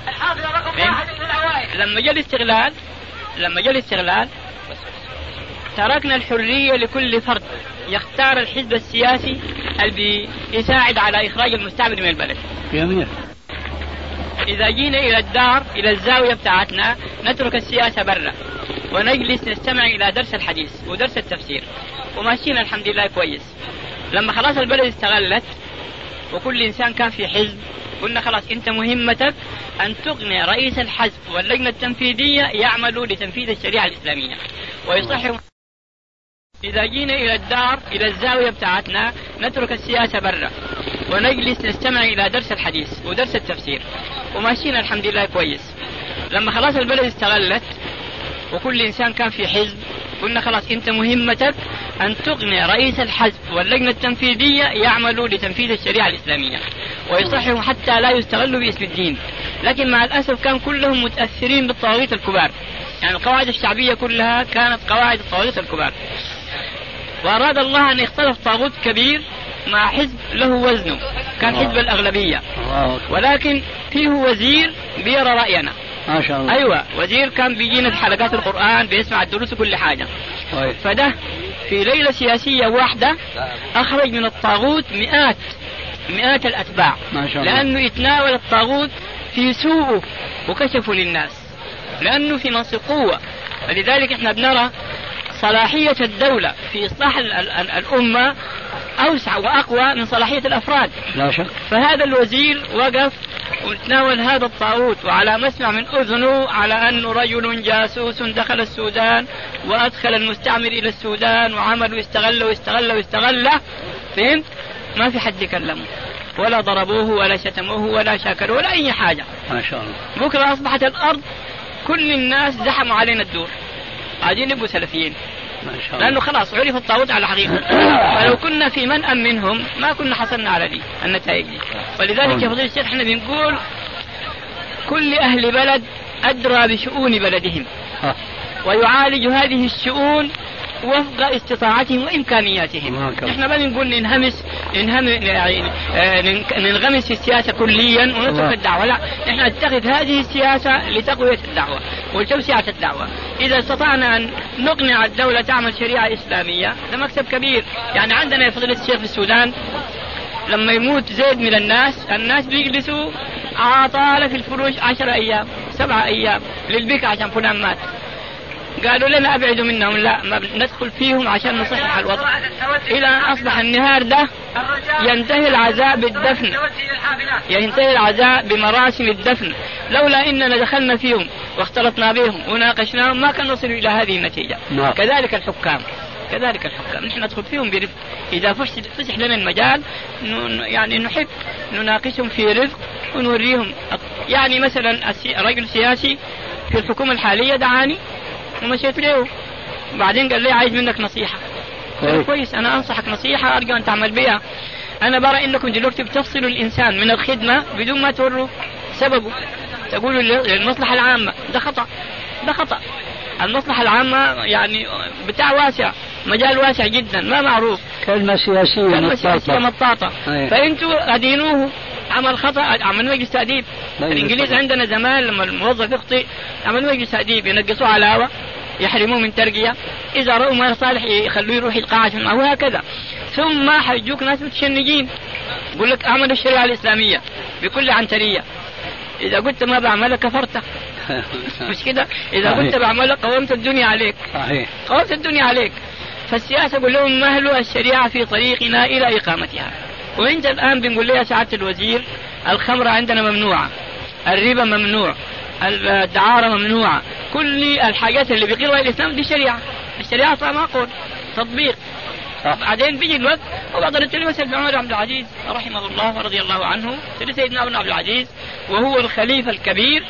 لما جاء الاستغلال تركنا الحرية لكل فرد يختار الحزب السياسي اللي بيساعد على إخراج المستعمر من البلد. جميل. إذا جينا إلى الدار إلى الزاوية بتاعتنا نترك السياسة برا ونجلس نستمع إلى درس الحديث ودرس التفسير وماشيين الحمد لله كويس. لما خلاص البلد استغلت وكل إنسان كان في حزب، قلنا خلاص أنت مهمتك أن تقنع رئيس الحزب واللجنة التنفيذية يعملوا لتنفيذ الشريعة الإسلامية ويصححوا. إذا جينا إلى الدار إلى الزاوية بتاعتنا نترك السياسة برا ونجلس نستمع إلى درس الحديث ودرس التفسير وماشيين الحمد لله كويس. لما خلاص البلد استغلت وكل إنسان كان في حزب، قلنا خلاص أنت مهمتك أن تقنع رئيس الحزب واللجنة التنفيذية يعملوا لتنفيذ الشريعة الإسلامية ويصححوا حتى لا يستغلوا باسم الدين. لكن مع الأسف كان كلهم متأثرين بالطواغيت الكبار، يعني القواعد الشعبية كلها كانت قواعد الطواغيت الكبار. وأراد الله أن يختلف طاغوت كبير مع حزب له وزنه، كان حزب الأغلبية، ولكن فيه وزير بيرى رأينا. ما شاء الله. أيوة، وزير كان بيجينا في حلقات القرآن بيسمع الدروس وكل حاجة. فده في ليلة سياسية واحدة أخرج من الطاغوت مئات الأتباع، ما شاء الله. لأنه يتناول الطاغوت في سوءه وكشفه للناس لأنه في منصب قوة. ولذلك احنا بنرى صلاحية الدولة في إصلاح الأمة أوسع وأقوى من صلاحية الأفراد. لا شك. فهذا الوزير وقف وتناول هذا الطاغوت وعلى مسمع من أذنه على أنه رجل جاسوس دخل السودان وأدخل المستعمر إلى السودان وعمل واستغله. فهمت؟ ما في حد يكلمه ولا ضربوه ولا شتموه ولا شاكروه ولا أي حاجة. ما شاء الله. بكرة أصبحت الأرض كل الناس زحموا علينا الدور، عايزين يبقوا سلفيين، لأنه خلاص عرف الطاغوت على حقيقة. فلو كنا في منأى منهم ما كنا حصلنا على دي النتائج دي. ولذلك يا فضيلة الشيخ احنا بنقول كل أهل بلد أدرى بشؤون بلدهم ويعالج هذه الشؤون وفق استطاعتهم وإمكانياتهم. احنا ما بنقول ننغمس في السياسة كليا ونترك الدعوة، لا، احنا نتخذ هذه السياسة لتقوية الدعوة ولتوسعة الدعوة. إذا استطعنا أن نقنع الدولة تعمل شريعة إسلامية ده مكسب كبير. يعني عندنا يا فضيلة الشيخ في السودان لما يموت زيد من الناس بيجلسوا عطال في الفروش 10 أيام 7 أيام للبكا عشان فلان مات. قالوا لنا أبعدوا منهم، لا ما ندخل فيهم عشان نصحح الوضع. إلى أن أصبح النهار ده ينتهي العزاء بالدفن، ينتهي العزاء بمراسم الدفن. لولا إننا دخلنا فيهم واختلطنا بهم وناقشناهم ما كان نصل إلى هذه النتيجة. كذلك الحكام، كذلك الحكام نحن ندخل فيهم برفق. إذا فسح لنا المجال يعني نحب نناقشهم في رفق ونوريهم. يعني مثلا رجل سياسي في الحكومة الحالية دعاني ومشيت له، بعدين قال لي عايز منك نصيحة. كويس، أنا أنصحك نصيحة أرجو أن تعمل بها. أنا برى إنكم دلوقتي بتفصلوا الإنسان من الخدمة بدون ما توروا سببه، تقولوا للمصلحة العامة. ده خطأ، ده خطأ. المصلحة العامة يعني بتاع واسع، مجال واسع جدا ما معروف، كلمة سياسية مطاطة. فأنتوا أدينوه عمل خطأ، عمل مجلس تأديب. الإنجليز عندنا زمان لما الموظف يخطئ عمل مجلس تأديب، ينقصوه علاوة، يحرموه من ترقية، إذا رأوا ما صالح يخلوه يروح القاعة وهكذا. ثم حيجوك ناس متشنجين يقول لك أعمل الشريعة الإسلامية بكل عنترية، إذا قلت ما بعملها كفرت. مش كده؟ إذا قلت بعملها قومت الدنيا عليك، قومت الدنيا عليك. فالسياسة قل لهم مهلوا الشريعة في طريقنا إلى إقامتها. وانت الآن بنقول لي يا سعادة الوزير الخمرة عندنا ممنوعة، الربا ممنوع، الدعارة ممنوعة، كل الحاجات اللي بيقرها الإسلام دي شريعة. الشريعة طبعا معقول تطبيق. بعدين بيجي الوقت وبعد التلمس عمر عبد العزيز رحمه الله ورضي الله عنه، سيدنا عمر عبد العزيز وهو الخليفة الكبير،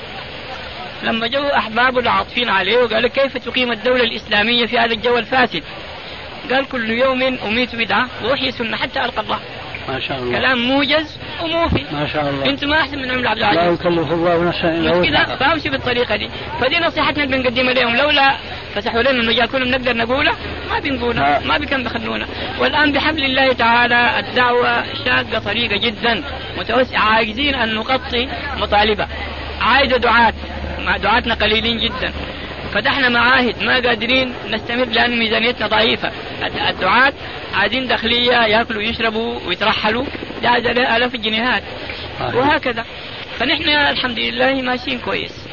لما جو أحبابه العاطفين عليه وقال كيف تقيم الدولة الإسلامية في هذا الجو الفاسد؟ قال كل يوم أميت بدعة وأحيي سنة حتى ألقى الله. ما شاء الله. كلام موجز وموفي. ما شاء الله. انتم ما احسن من عمر عبد العزيز. لا يكلف الله نفسا الا وسعها. فامشي بالطريقه دي. فدي نصيحتنا اللي بنقدمها لهم، لولا فتحوا لنا المجال كلهم نقدر نقوله ما بنقوله، ما بكم بخلونا. والان بحبل الله تعالى الدعوه شاقه طريقه جدا متوسعه، عاجزين ان نغطي مطالبها، عايزه دعاة، مع دعاتنا قليلين جدا. فتحنا معاهد ما قادرين نستمر لأن ميزانيتنا ضعيفة. الدعاة عايزين داخلية يأكلوا ويشربوا ويترحلوا، ده عايز آلاف الجنيهات وهكذا. فنحن الحمد لله ماشيين كويس،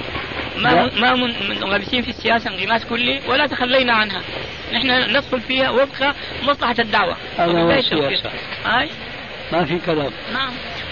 ما منغمسين في السياسة انغماس كلي ولا تخلينا عنها. نحن ندخل فيها وفق مصلحة الدعوة. هذا هو السياسة، ما في كلام. نعم.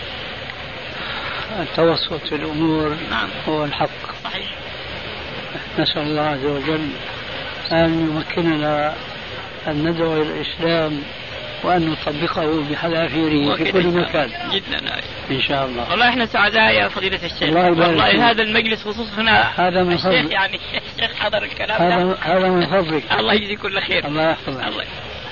التوسط في الأمور نعم. هو الحق. صحيح. نسأل الله عز وجل أن يمكننا أن ندعو إلى الإسلام وأن نطبقه بحذافيره في كل مكان. جدا إن شاء الله. والله إحنا سعداء يا فضيلة الشيخ، والله هذا المجلس خصوصا هذا من فضلك. يعني الشيخ حضر الكلام هذا من فضلك. الله يجزي كل خير. الله يحفظك. الله.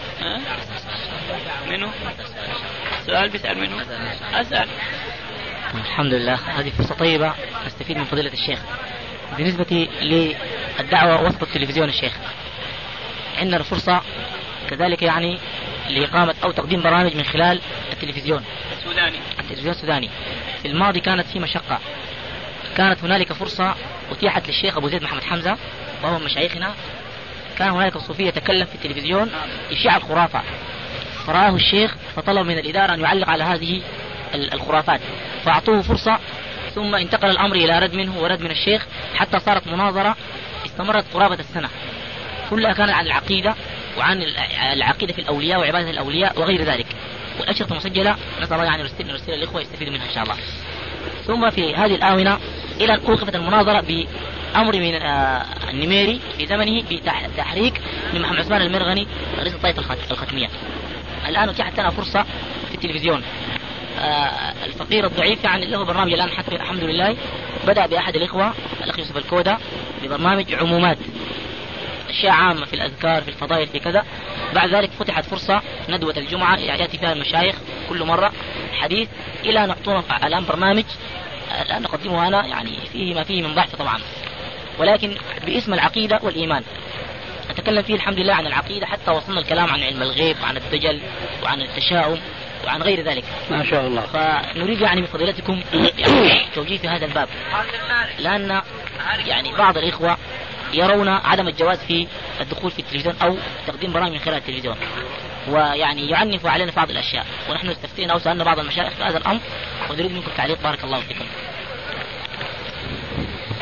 منو؟ سؤال بيسأل منو؟ أسأل. الحمد لله، هذه فرصة طيبة نستفيد من فضيلة الشيخ. بالنسبة للدعوة وسط التلفزيون الشيخ، عندنا فرصة كذلك يعني لإقامة أو تقديم برامج من خلال التلفزيون السوداني. في الماضي كانت في مشقة، كانت هنالك فرصة أتيحت للشيخ أبو زيد محمد حمزة وهو من مشايخنا، كان هنالك صوفية يتكلم في التلفزيون يشيع الخرافة، فرآه الشيخ فطلب من الإدارة أن يعلق على هذه الخرافات، فأعطوه فرصة، ثم انتقل الأمر إلى رد منه ورد من الشيخ، حتى صارت مناظرة استمرت قرابة السنة، كلها كانت عن العقيدة وعن العقيدة في الأولياء وعبادة الأولياء وغير ذلك، والأشرطة مسجلة، نسأل الله يعني نرسل الإخوة يستفيدوا منها إن شاء الله. ثم في هذه الآونة إلى أن أوقفت المناظرة بأمر من النميري في زمنه بتحريك من محمد عثمان المرغني رئيس الطائفة الختمية. الآن أتيحت لنا فرصة في التلفزيون. الفقير الضعيف يعني له برنامج الآن حتى الحمد لله، بدأ بأحد الإخوة الأخ يوسف الكودة ببرنامج عمومات، أشياء عامة في الأذكار في الفضائل في كذا. بعد ذلك فتحت فرصة ندوة الجمعة يأتي فيها المشايخ كل مرة حديث، إلى أن نعطونا الآن برنامج الآن نقدمه أنا يعني فيه ما فيه من ضعف طبعا، ولكن باسم العقيدة والإيمان نتكلم فيه الحمد لله عن العقيدة، حتى وصلنا الكلام عن علم الغيب وعن الدجل وعن التشاؤم وعن غير ذلك ما شاء الله. فنريد يعني من فضيلتكم يعني توجيه في هذا الباب، لأن يعني بعض الإخوة يرون عدم الجواز في الدخول في التلفزيون أو تقديم برامج من خلال التلفزيون، ويعني يعنف علينا بعض الأشياء، ونحن استفتينا أو سألنا بعض المشايخ في هذا الأمر، ونريد منكم تعليق بارك الله فيكم.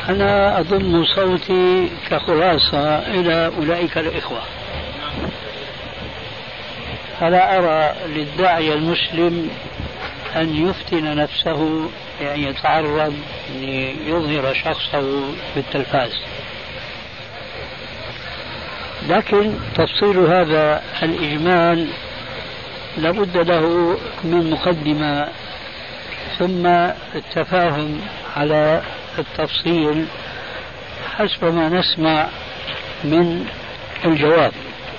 أنا أضم صوتي كخلاصة إلى أولئك الإخوة. فلا أرى للداعية المسلم أن يفتن نفسه يعني يتعرض ليظهر شخصه بالتلفاز، لكن تفصيل هذا الإجمال لابد له من مقدمة ثم التفاهم على التفصيل حسب ما نسمع من الجواب.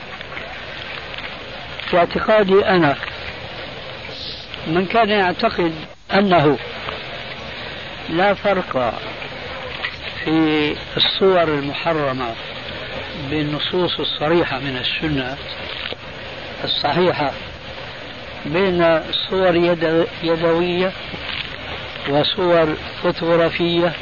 في اعتقادي أنا من كان يعتقد أنه لا فرق في الصور المحرمة بالنصوص الصريحة من السنة الصحيحة بين الصور يدوية وصور فوتوغرافية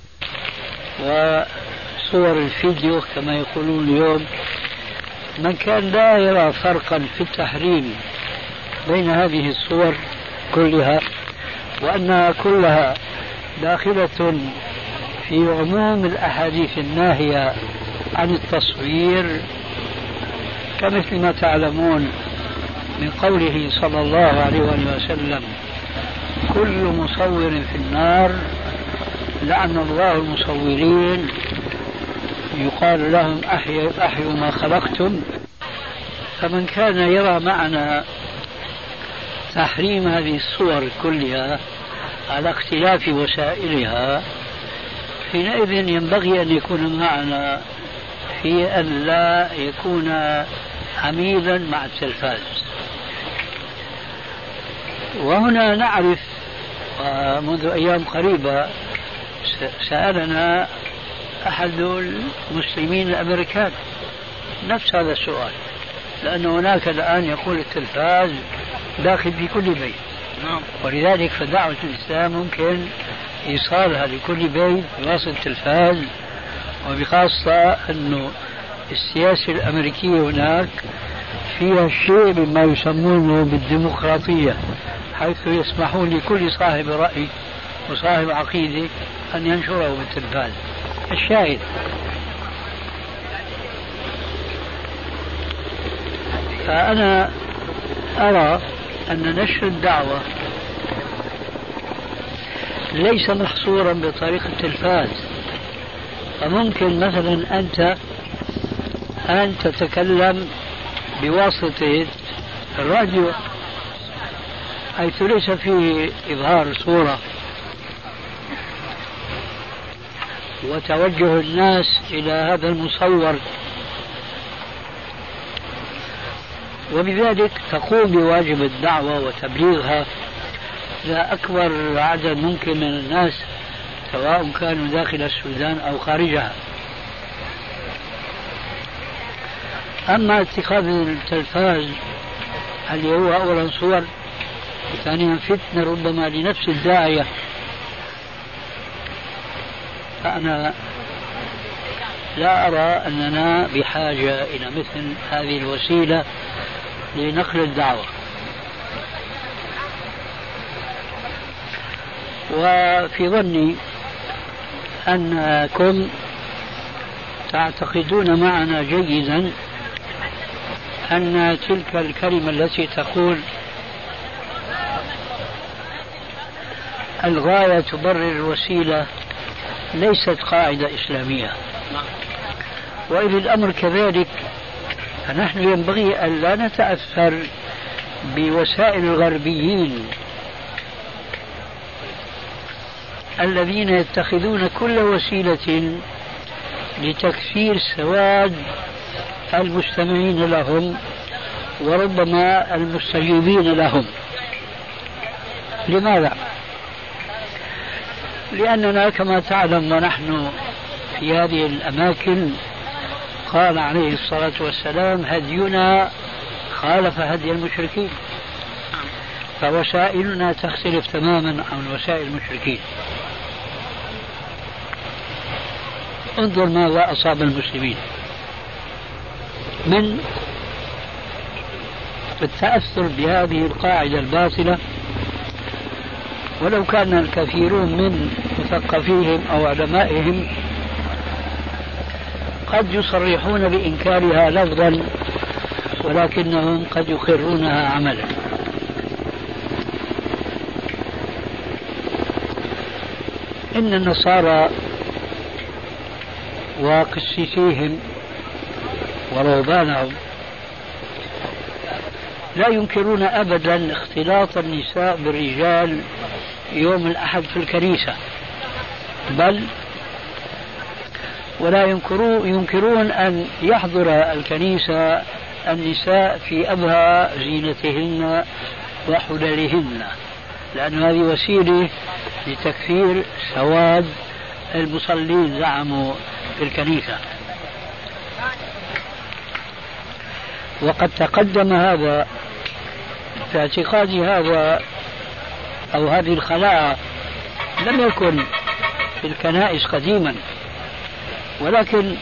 وصور الفيديو كما يقولون اليوم، من كان لا يرى فرقا في التحريم بين هذه الصور كلها وأنها كلها داخلة في عموم الأحاديث الناهية عن التصوير، كمثل ما تعلمون من قوله صلى الله عليه وسلم: كل مصور في النار، لعن الله المصورين، يقال لهم أحيوا ما خلقتم. فمن كان يرى معنى تحريم هذه الصور كلها على اختلاف وسائلها، حينئذ ينبغي أن يكون معنا في أن لا يكون عميلا مع التلفاز. وهنا نعرف منذ أيام قريبة سألنا أحد المسلمين الأمريكان نفس هذا السؤال، لأن هناك الآن يقول التلفاز داخل في كل بيت، ولذلك فدعوة الإسلام ممكن إيصالها لكل بيت بواسطة التلفاز، وبخاصة أنه السياسة الأمريكية هناك فيها شيء مما يسمونه بالديمقراطية، حيث يسمحون لكل صاحب رأي وصاحب عقيدة أن ينشره بالتلفاز. الشاهد فأنا أرى أن نشر الدعوة ليس محصورا بطريقة التلفاز. فممكن مثلا أن تتكلم بواسطة الراديو حيث ليس فيه إظهار صورة وتوجه الناس إلى هذا المصور، وبذلك تقوم بواجب الدعوة وتبليغها لأكبر عدد ممكن من الناس سواء كانوا داخل السودان أو خارجها. أما اتخاذ التلفاز اللي هو أولا صور وثانيا فتنة ربما لنفس الداعية، فأنا لا أرى أننا بحاجة إلى مثل هذه الوسيلة لنقل الدعوة. وفي ظني أنكم تعتقدون معنا جيدا أن تلك الكلمة التي تقول الغاية تبرر الوسيلة ليست قاعدة إسلامية، وإذا الأمر كذلك فنحن ينبغي أن لا نتأثر بوسائل الغربيين الذين يتخذون كل وسيلة لتكثير سواد المستمعين لهم وربما المستجيبين لهم. لماذا؟ لأننا كما تعلم ونحن في هذه الأماكن قال عليه الصلاة والسلام: هدينا خالف هدي المشركين، فوسائلنا تختلف تماما عن وسائل المشركين. انظر ماذا أصاب المسلمين من التأثر بهذه القاعدة الباطلة، ولو كان الكثيرون من مثقفيهم أو علمائهم قد يصرحون بإنكارها لفظا ولكنهم قد يقرونها عملا. إن النصارى وقسيسيهم ورهبانهم لا ينكرون أبدا اختلاط النساء بالرجال يوم الأحد في الكنيسة، بل ولا ينكرون أن يحضر الكنيسة النساء في أبهى زينتهن وحللهن، لأن هذه وسيلة لتكفير سواد المصلين زعموا في الكنيسة. وقد تقدم هذا في اعتقاد هذا أو هذه الخلاعة لم يكن في الكنائس قديما، ولكن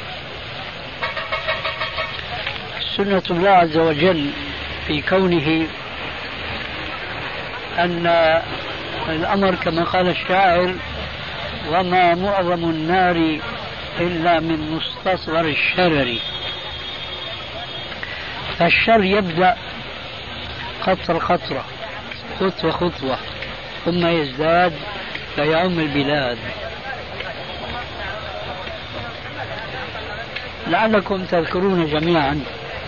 سنة الله عز وجل في كونه أن الأمر كما قال الشاعر: وما معظم النار إلا من مستصغر الشرر. فالشر يبدأ قطرة قطرة، خطوة خطوة، ثم يزداد فيعم البلاد. لعلكم تذكرون جميعا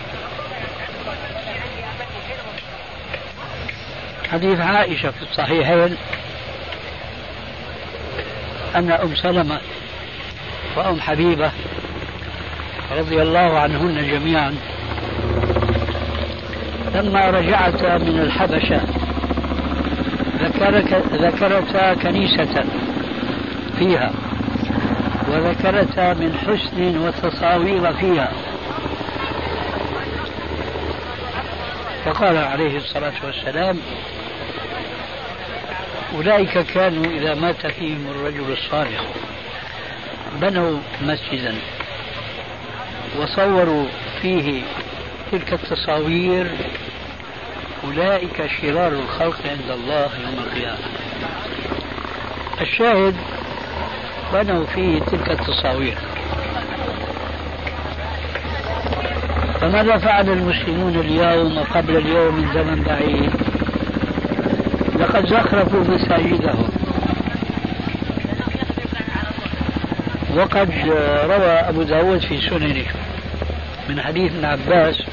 حديث عائشة في الصحيحين أن أم سلمة وأم حبيبة رضي الله عنهن جميعا لما رجعتا من الحبشة ذكرتا كنيسة فيها، وذكرتا من حسن وتصاوير فيها، فقال عليه الصلاة والسلام: أولئك كانوا إذا مات فيهم الرجل الصالح بنوا مسجدا وصوروا فيه تلك التصاوير، أولئك شرار الخلق عند الله يوم القيامة. الشاهد بنوا فيه تلك التصاوير. فماذا فعل المسلمون اليوم قبل اليوم من زمن بعيد؟ لقد زخرفوا مساجدهم. وقد روى أبو داود في سننه من حديث ابن عباس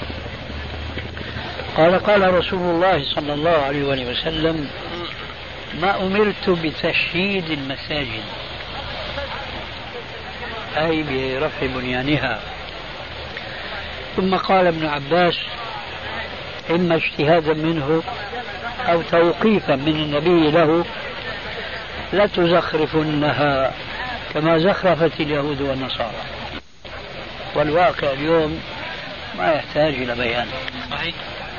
قال: قال رسول الله صلى الله عليه وسلم: ما أمرت بتشييد المساجد، أي برفع بنيانها. ثم قال ابن عباس: إما اجتهادا منه أو توقيفا من النبي له لتزخرفنها كما زخرفت اليهود والنصارى. والواقع اليوم ما يحتاج إلى بيان. صحيح.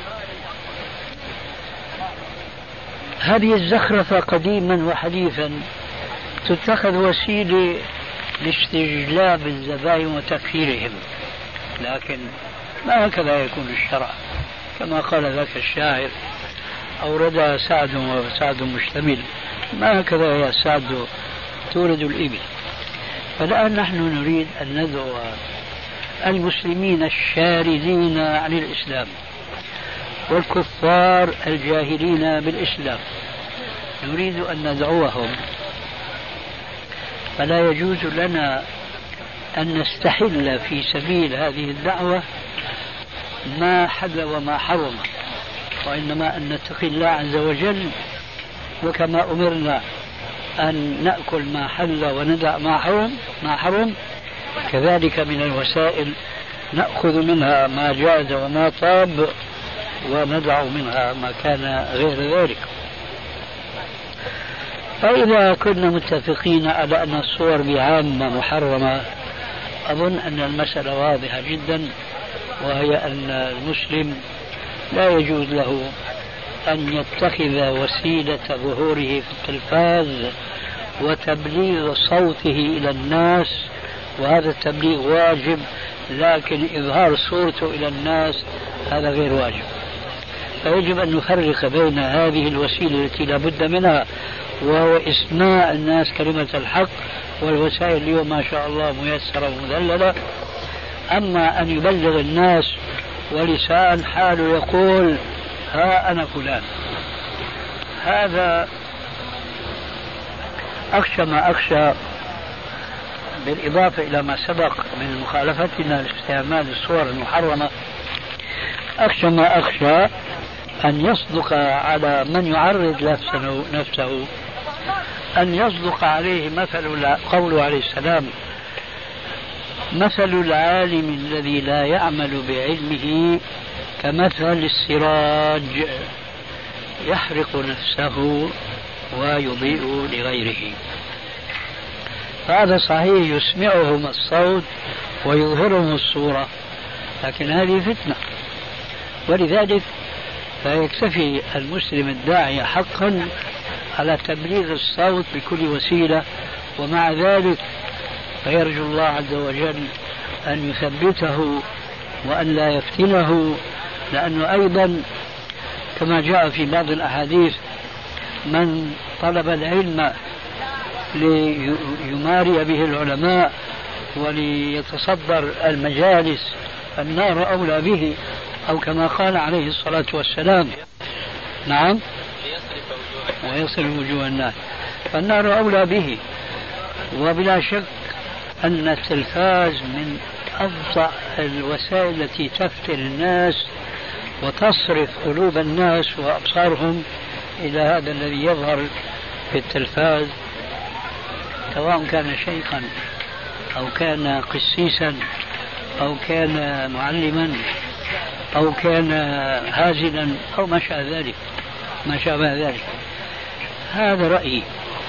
هذه الزخرفة قديما وحديثا تتخذ وسيلة لاستجلاب الزبائن وتكفيرهم، لكن ما هكذا يكون الشرع كما قال ذاك الشاعر: أوردها سعد وسعد مشتمل، ما هكذا يا سعد تورد الإبل. فالآن نحن نريد أن ندعو المسلمين الشاردين عن الإسلام والكفار الجاهلين بالإسلام، نريد أن ندعوهم. فلا يجوز لنا أن نستحل في سبيل هذه الدعوة ما حل وما حرم، وإنما أن نتقي الله عز وجل، وكما أمرنا أن نأكل ما حل وندع ما حرم كذلك من الوسائل نأخذ منها ما جاز وما طاب وندع منها ما كان غير ذلك. فإذا كنا متفقين على أن الصور بعامة محرمة، أظن أن المسألة واضحة جدا، وهي أن المسلم لا يجوز له أن يتخذ وسيلة ظهوره في التلفاز وتبليغ صوته إلى الناس، وهذا التبليغ واجب، لكن إظهار صورته إلى الناس هذا غير واجب. فيجب أن نفرق بين هذه الوسيلة التي لا بد منها، وهو إسماع الناس كلمة الحق، والوسائل اليوم ما شاء الله ميسرة ومذللة. أما أن يبلغ الناس ولسان حاله يقول ها أنا فلان، هذا أخشى ما أخشى، بالإضافة إلى ما سبق من مخالفتنا لاستعمال الصور المحرمة، أخشى ما أخشى أن يصدق على من يعرض نفسه أن يصدق عليه مثل قوله عليه السلام: مثل العالم الذي لا يعمل بعلمه كمثل السراج يحرق نفسه ويضيء لغيره. هذا صحيح يسمعهم الصوت ويظهرهم الصورة، لكن هذه فتنة. ولذلك فيكتفي المسلم الداعي حقا على تبليغ الصوت بكل وسيلة، ومع ذلك فيرجو الله عز وجل أن يثبته وأن لا يفتنه، لأنه أيضا كما جاء في بعض الأحاديث: من طلب العلم ليماري به العلماء وليتصدر المجالس النار أولى به، أو كما قال عليه الصلاة والسلام. نعم، ويصل وجوه الناس، فالنار أولى به. وبلا شك أن التلفاز من أفظع الوسائل التي تفتن الناس وتصرف قلوب الناس وأبصارهم إلى هذا الذي يظهر في التلفاز، سواء كان شيخا أو كان قسيسا أو كان معلما أو كان هازلا أو ما شابه ذلك. هذا رأيي،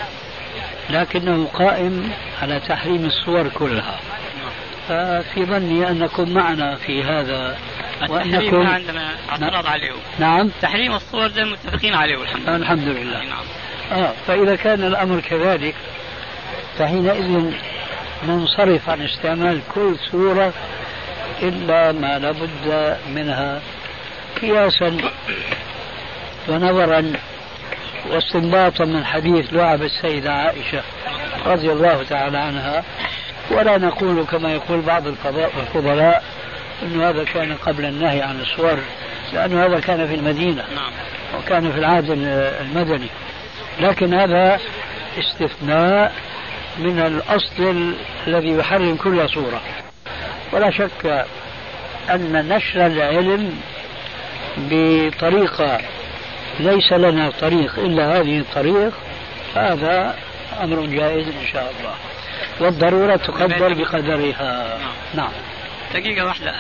لكنه قائم على تحريم الصور كلها. ففي ظني أنكم معنا في هذا، وأنكم عندنا اعتراض عليه. نعم، تحريم الصور ده متفقين عليه الحمد لله. نعم. فإذا كان الأمر كذلك فحينئذ ننصرف عن استعمال كل صورة إلا ما لابد منها قياسا ونظرا واستنباطا من حديث لعب السيدة عائشة رضي الله تعالى عنها. ولا نقول كما يقول بعض الفضلاء أن هذا كان قبل النهي عن الصور، لأن هذا كان في المدينة وكان في العهد المدني، لكن هذا استثناء من الأصل الذي يحرم كل صورة. ولا شك أن نشر العلم بطريقة ليس لنا طريق إلا هذه الطريق، هذا أمر جائز إن شاء الله، والضرورة تقدر بقدرها. نعم. دقيقة واحدة،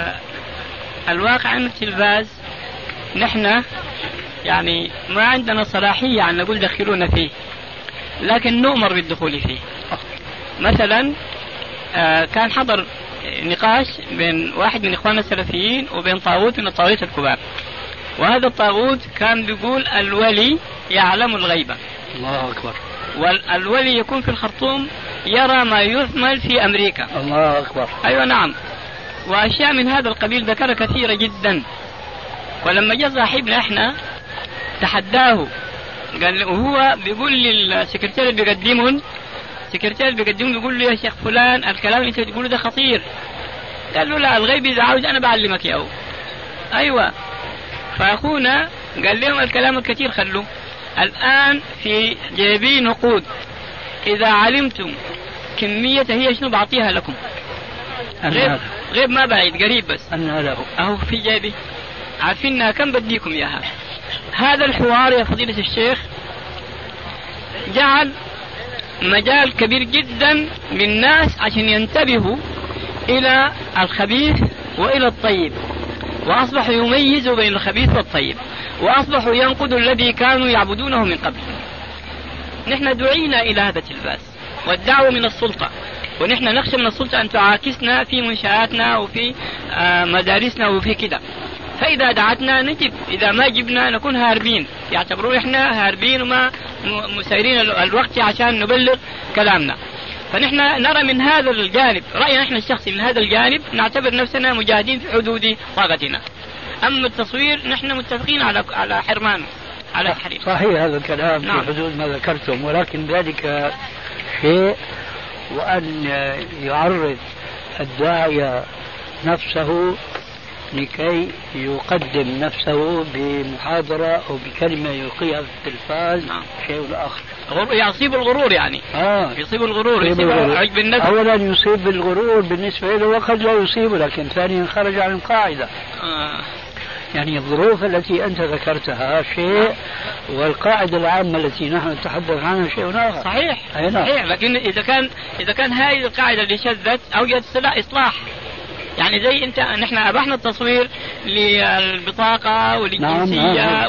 الواقع أن التلفاز نحن يعني ما عندنا صلاحية أن نقول دخلونا فيه، لكن نؤمر بالدخول فيه. مثلا كان حضر نقاش بين واحد من إخواننا السلفيين وبين طاغوت من الطاغوت الكبار، وهذا الطاغوت كان بيقول الولي يعلم الغيبة. الله أكبر. والولي يكون في الخرطوم يرى ما يثمل في أمريكا. الله أكبر. أيوة نعم، وأشياء من هذا القبيل ذكرها كثيرة جدا. ولما جاء صاحبنا احنا تحداه، قال وهو بيقول للسكرتير اللي بيقدمون، السكرتير بيقدمون بيقول له: يا شيخ فلان الكلام اللي انت بتقوله ده خطير. قال له: لا، الغيب إذا عاوز أنا بعلمك ياهو. أيوة. فأخونا قال لهم الكلام الكثير خلوه، الآن في جيبي نقود، إذا علمتم كمية هي شنو بعطيها لكم. غيب ما بعيد، قريب بس أنها له أهو في جيبي، عارفينها كم بديكم إياها. هذا الحوار يا فضيلة الشيخ جعل مجال كبير جدا للناس عشان ينتبهوا إلى الخبيث وإلى الطيب، وأصبحوا يميزوا بين الخبيث والطيب، وأصبحوا ينقضوا الذي كانوا يعبدونه من قبل. نحن دعينا إلى هذا التلباس والدعوة من السلطة، ونحن نخشى من السلطة أن تعاكسنا في منشآتنا وفي مدارسنا وفي كده. فإذا دعتنا نجب، إذا ما جبنا نكون هاربين، يعتبرون إحنا هاربين وما مسيرين الوقت عشان نبلغ كلامنا. فنحن نرى من هذا الجانب، رأينا إحنا الشخصي من هذا الجانب، نعتبر نفسنا مجاهدين في حدود طاقتنا. أما التصوير نحن متفقين على حرمانه، على الحريم. صحيح هذا الكلام. نعم. في حدود ما ذكرتم، ولكن ذلك شيء وأن يعرض الداعية نفسه لكي يقدم نفسه بمحاضرة أو بكلمة يلقيها في التلفاز شيء آخر. يصيب الغرور يعني. يصيب الغرور، يصيب عجب النفس. أولا يصيب الغرور بالنسبة له وقد لا يصيبه، لكن ثانيا خرج عن القاعدة. يعني الظروف التي أنت ذكرتها شيء والقاعدة العامة التي نحن نتحدث عنها شيء آخر. صحيح. صحيح، لكن إذا كان هذه القاعدة اللي شذت أوجد إصلاح. يعني زي نحن أبحنا التصوير للبطاقة وللجنسية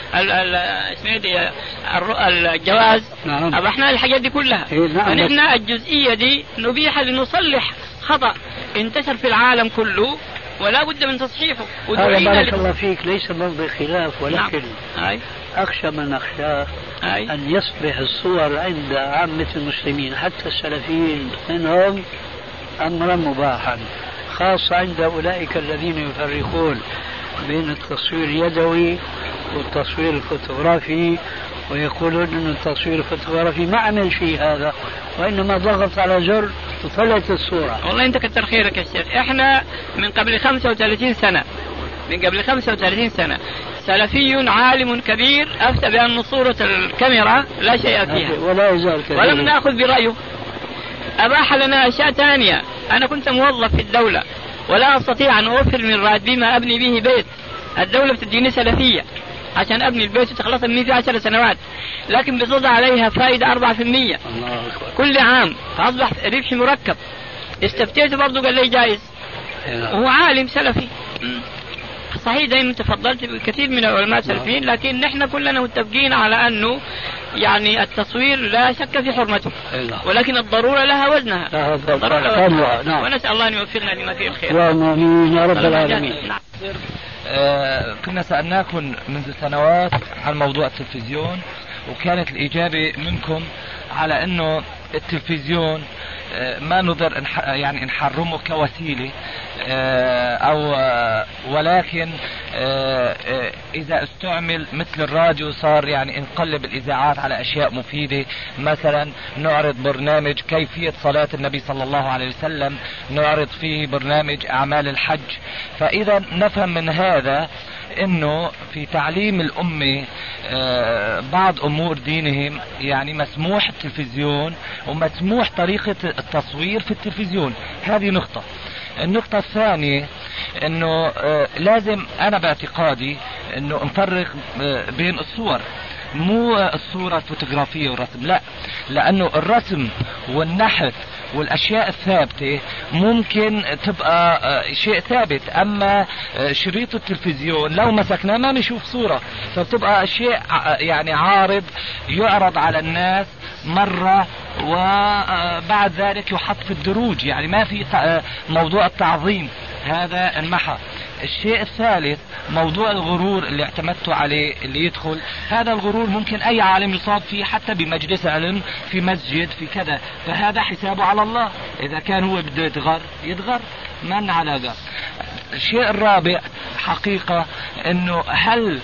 الجواز. أبحنا الحاجات دي كلها. فنحن الجزئية دي نبيح لنصلح خطأ انتشر في العالم كله ولا بد من تصحيحه. هذا بارك الله فيك ليس موضع خلاف، ولكن أخشى من أخشاه أن يصبح الصور عند عامة المسلمين حتى السلفيين منهم أمرا مباحا، خاصة عند أولئك الذين يفرقون بين التصوير اليدوي والتصوير الفوتوغرافي، ويقولون أن التصوير الفوتوغرافي ما عمل شيء هذا، وإنما ضغط على زر وطلعت الصورة. والله أنت كتر خيرك يا شيخ. إحنا من قبل 35 سنة سلفي عالم كبير أفتى بأن صورة الكاميرا لا شيء فيها ولا يزال كذلك، ولم نأخذ برأيه. أباح لنا أشياء ثانية. أنا كنت موظف في الدولة ولا أستطيع أن أوفر من راتبي ما أبني به بيت. الدولة بتديني سلفية عشان أبني البيت وتخلص مني في 10 سنوات، لكن بتوضع عليها فائدة 4% كل عام، فأصبح ربح مركب. استفتيت برضو قال لي جائز، وهو عالم سلفي. صحيح دائما تفضلت بكثير من العلماء السلفيين، لكن نحن كلنا متفقين على أنه يعني التصوير لا شك في حرمته، ولكن الضرورة لها وزنها. ونسأل الله أن يوفقنا لما فيه الخير. آمين يا رب العالمين. كنا سألناكم منذ سنوات عن موضوع التلفزيون، وكانت الإجابة منكم على أنه التلفزيون ما نقدر يعني نحرمه كوسيلة أو ولكن إذا استعمل مثل الراديو صار يعني نقلب الإذاعات على أشياء مفيدة. مثلا نعرض برنامج كيفية صلاة النبي صلى الله عليه وسلم، نعرض فيه برنامج أعمال الحج. فإذا نفهم من هذا انه في تعليم الامة بعض امور دينهم يعني مسموح التلفزيون ومسموح طريقة التصوير في التلفزيون. هذه نقطة. النقطة الثانية انه لازم انا باعتقادي انه نفرق بين الصور، مو الصورة الفوتوغرافية والرسم، لا، لانه الرسم والنحت والاشياء الثابتة ممكن تبقى شيء ثابت، اما شريط التلفزيون لو مسكناه ما نشوف صورة، فبتبقى شيء يعني عارض يعرض على الناس مرة وبعد ذلك يحط في الدروج، يعني ما في موضوع التعظيم، هذا انمحى. الشيء الثالث موضوع الغرور اللي اعتمدتوا عليه اللي يدخل، هذا الغرور ممكن اي عالم يصاب فيه حتى بمجلس علم في مسجد في كذا، فهذا حسابه على الله، اذا كان هو بده يتغر من علاقة. الشيء الرابع حقيقة انه هل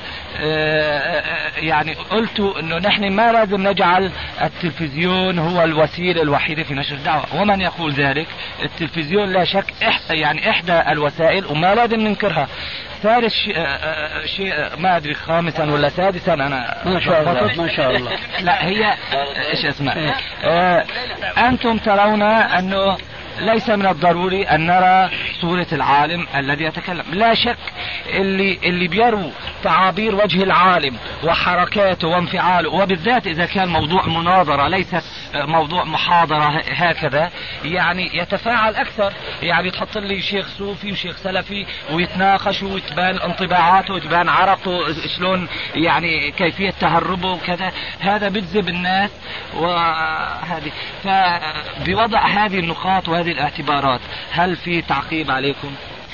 يعني قلتوا انه نحن ما لازم نجعل التلفزيون هو الوسيلة الوحيدة في نشر الدعوة، ومن يقول ذلك؟ التلفزيون لا شك يعني احدى الوسائل وما لازم ننكرها. ثالث شيء ما ادري خامسا ولا سادسا انا ما شاء الله لا هي ايش اسمها انتم ترون انه ليس من الضروري ان نرى صورة العالم الذي يتكلم. لا شك اللي بيروا تعابير وجه العالم وحركاته وانفعاله، وبالذات اذا كان موضوع مناظرة ليست موضوع محاضرة هكذا، يعني يتفاعل اكثر، يعني تحط لي شيخ صوفي وشيخ سلفي ويتناقشوا وتبان انطباعاته وتبان عرقه شلون يعني كيفية تهربه وكذا، هذا بجذب الناس. وهذه فبوضع هذه النقاط وهذه الاعتبارات هل في تعقيب عليكم؟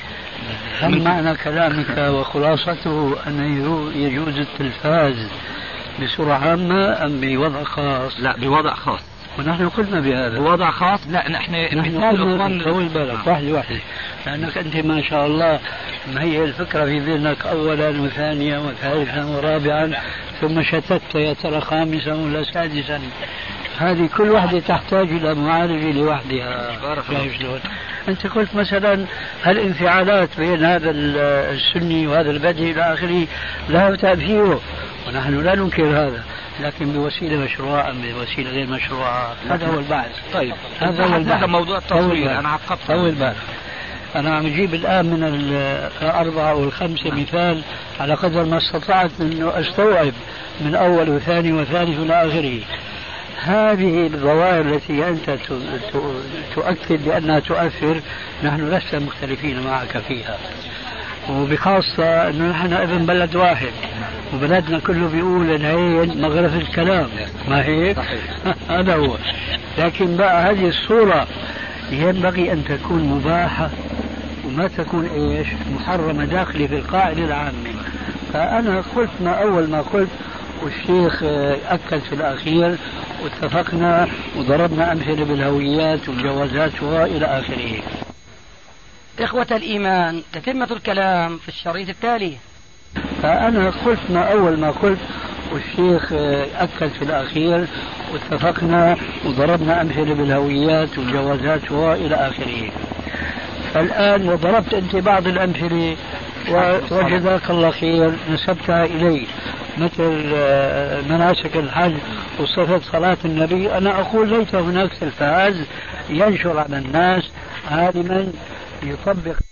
هل معنى كلامك وخلاصته أن يجوز التلفاز بصورة عامة أم بوضع خاص؟ لا بوضع خاص، ونحن قلنا بهذا بوضع خاص. لا نحن مثال طول بالك واحدة لأنك أنت ما شاء الله ما هي الفكرة في ذهنك أولا وثانيا وثالثا ورابعا ثم شتت يا ترى خامسا ولا سادسا. هذه كل واحدة تحتاج إلى معالجة لوحدها. أنت قلت مثلا الانفعالات بين هذا السني وهذا البدعي إلى آخره لا تأثيره، ونحن لا ننكر هذا، لكن بوسيلة مشروعة بوسيلة غير مشروعة. هذا هو البحث. طيب هذا موضوع التصوير. أنا عقبت طول بالك. أنا عم أجيب الآن من الأربعة والخمسة مثال على قدر ما استطعت أنه أستوعب من أول وثاني وثالث إلى آخره. هذه الظواهر التي أنت تؤكد بأنها تؤثر، نحن لسنا مختلفين معك فيها، وبخاصة أنه نحن ابن بلد واحد، وبلدنا كله بيقول العين مغرف الكلام، ما هيك؟ هذا هو. لكن بقى هذه الصورة ينبغي أن تكون مباحة وما تكون إيش محرمة داخلة في القاعدة العامة. فأنا قلت ما أول ما قلت، والشيخ أكد في الأخير، واتفقنا وضربنا أمثلة بالهويات والجوازات وإلى آخره. إخوة الإيمان، تتمة الكلام في الشريط التالي. فأنا قلت ما أول ما قلت، والشيخ أكد في الأخير، واتفقنا وضربنا أمثلة بالهويات والجوازات وإلى آخره. فالآن وضربت أنت بعض الأمثلة وجزاك الله خير نسبتها إلي، مثل مناسك الحج وصفة صلاة النبي. أنا أقول ليس هناك تلفاز ينشر على الناس عالما يطبق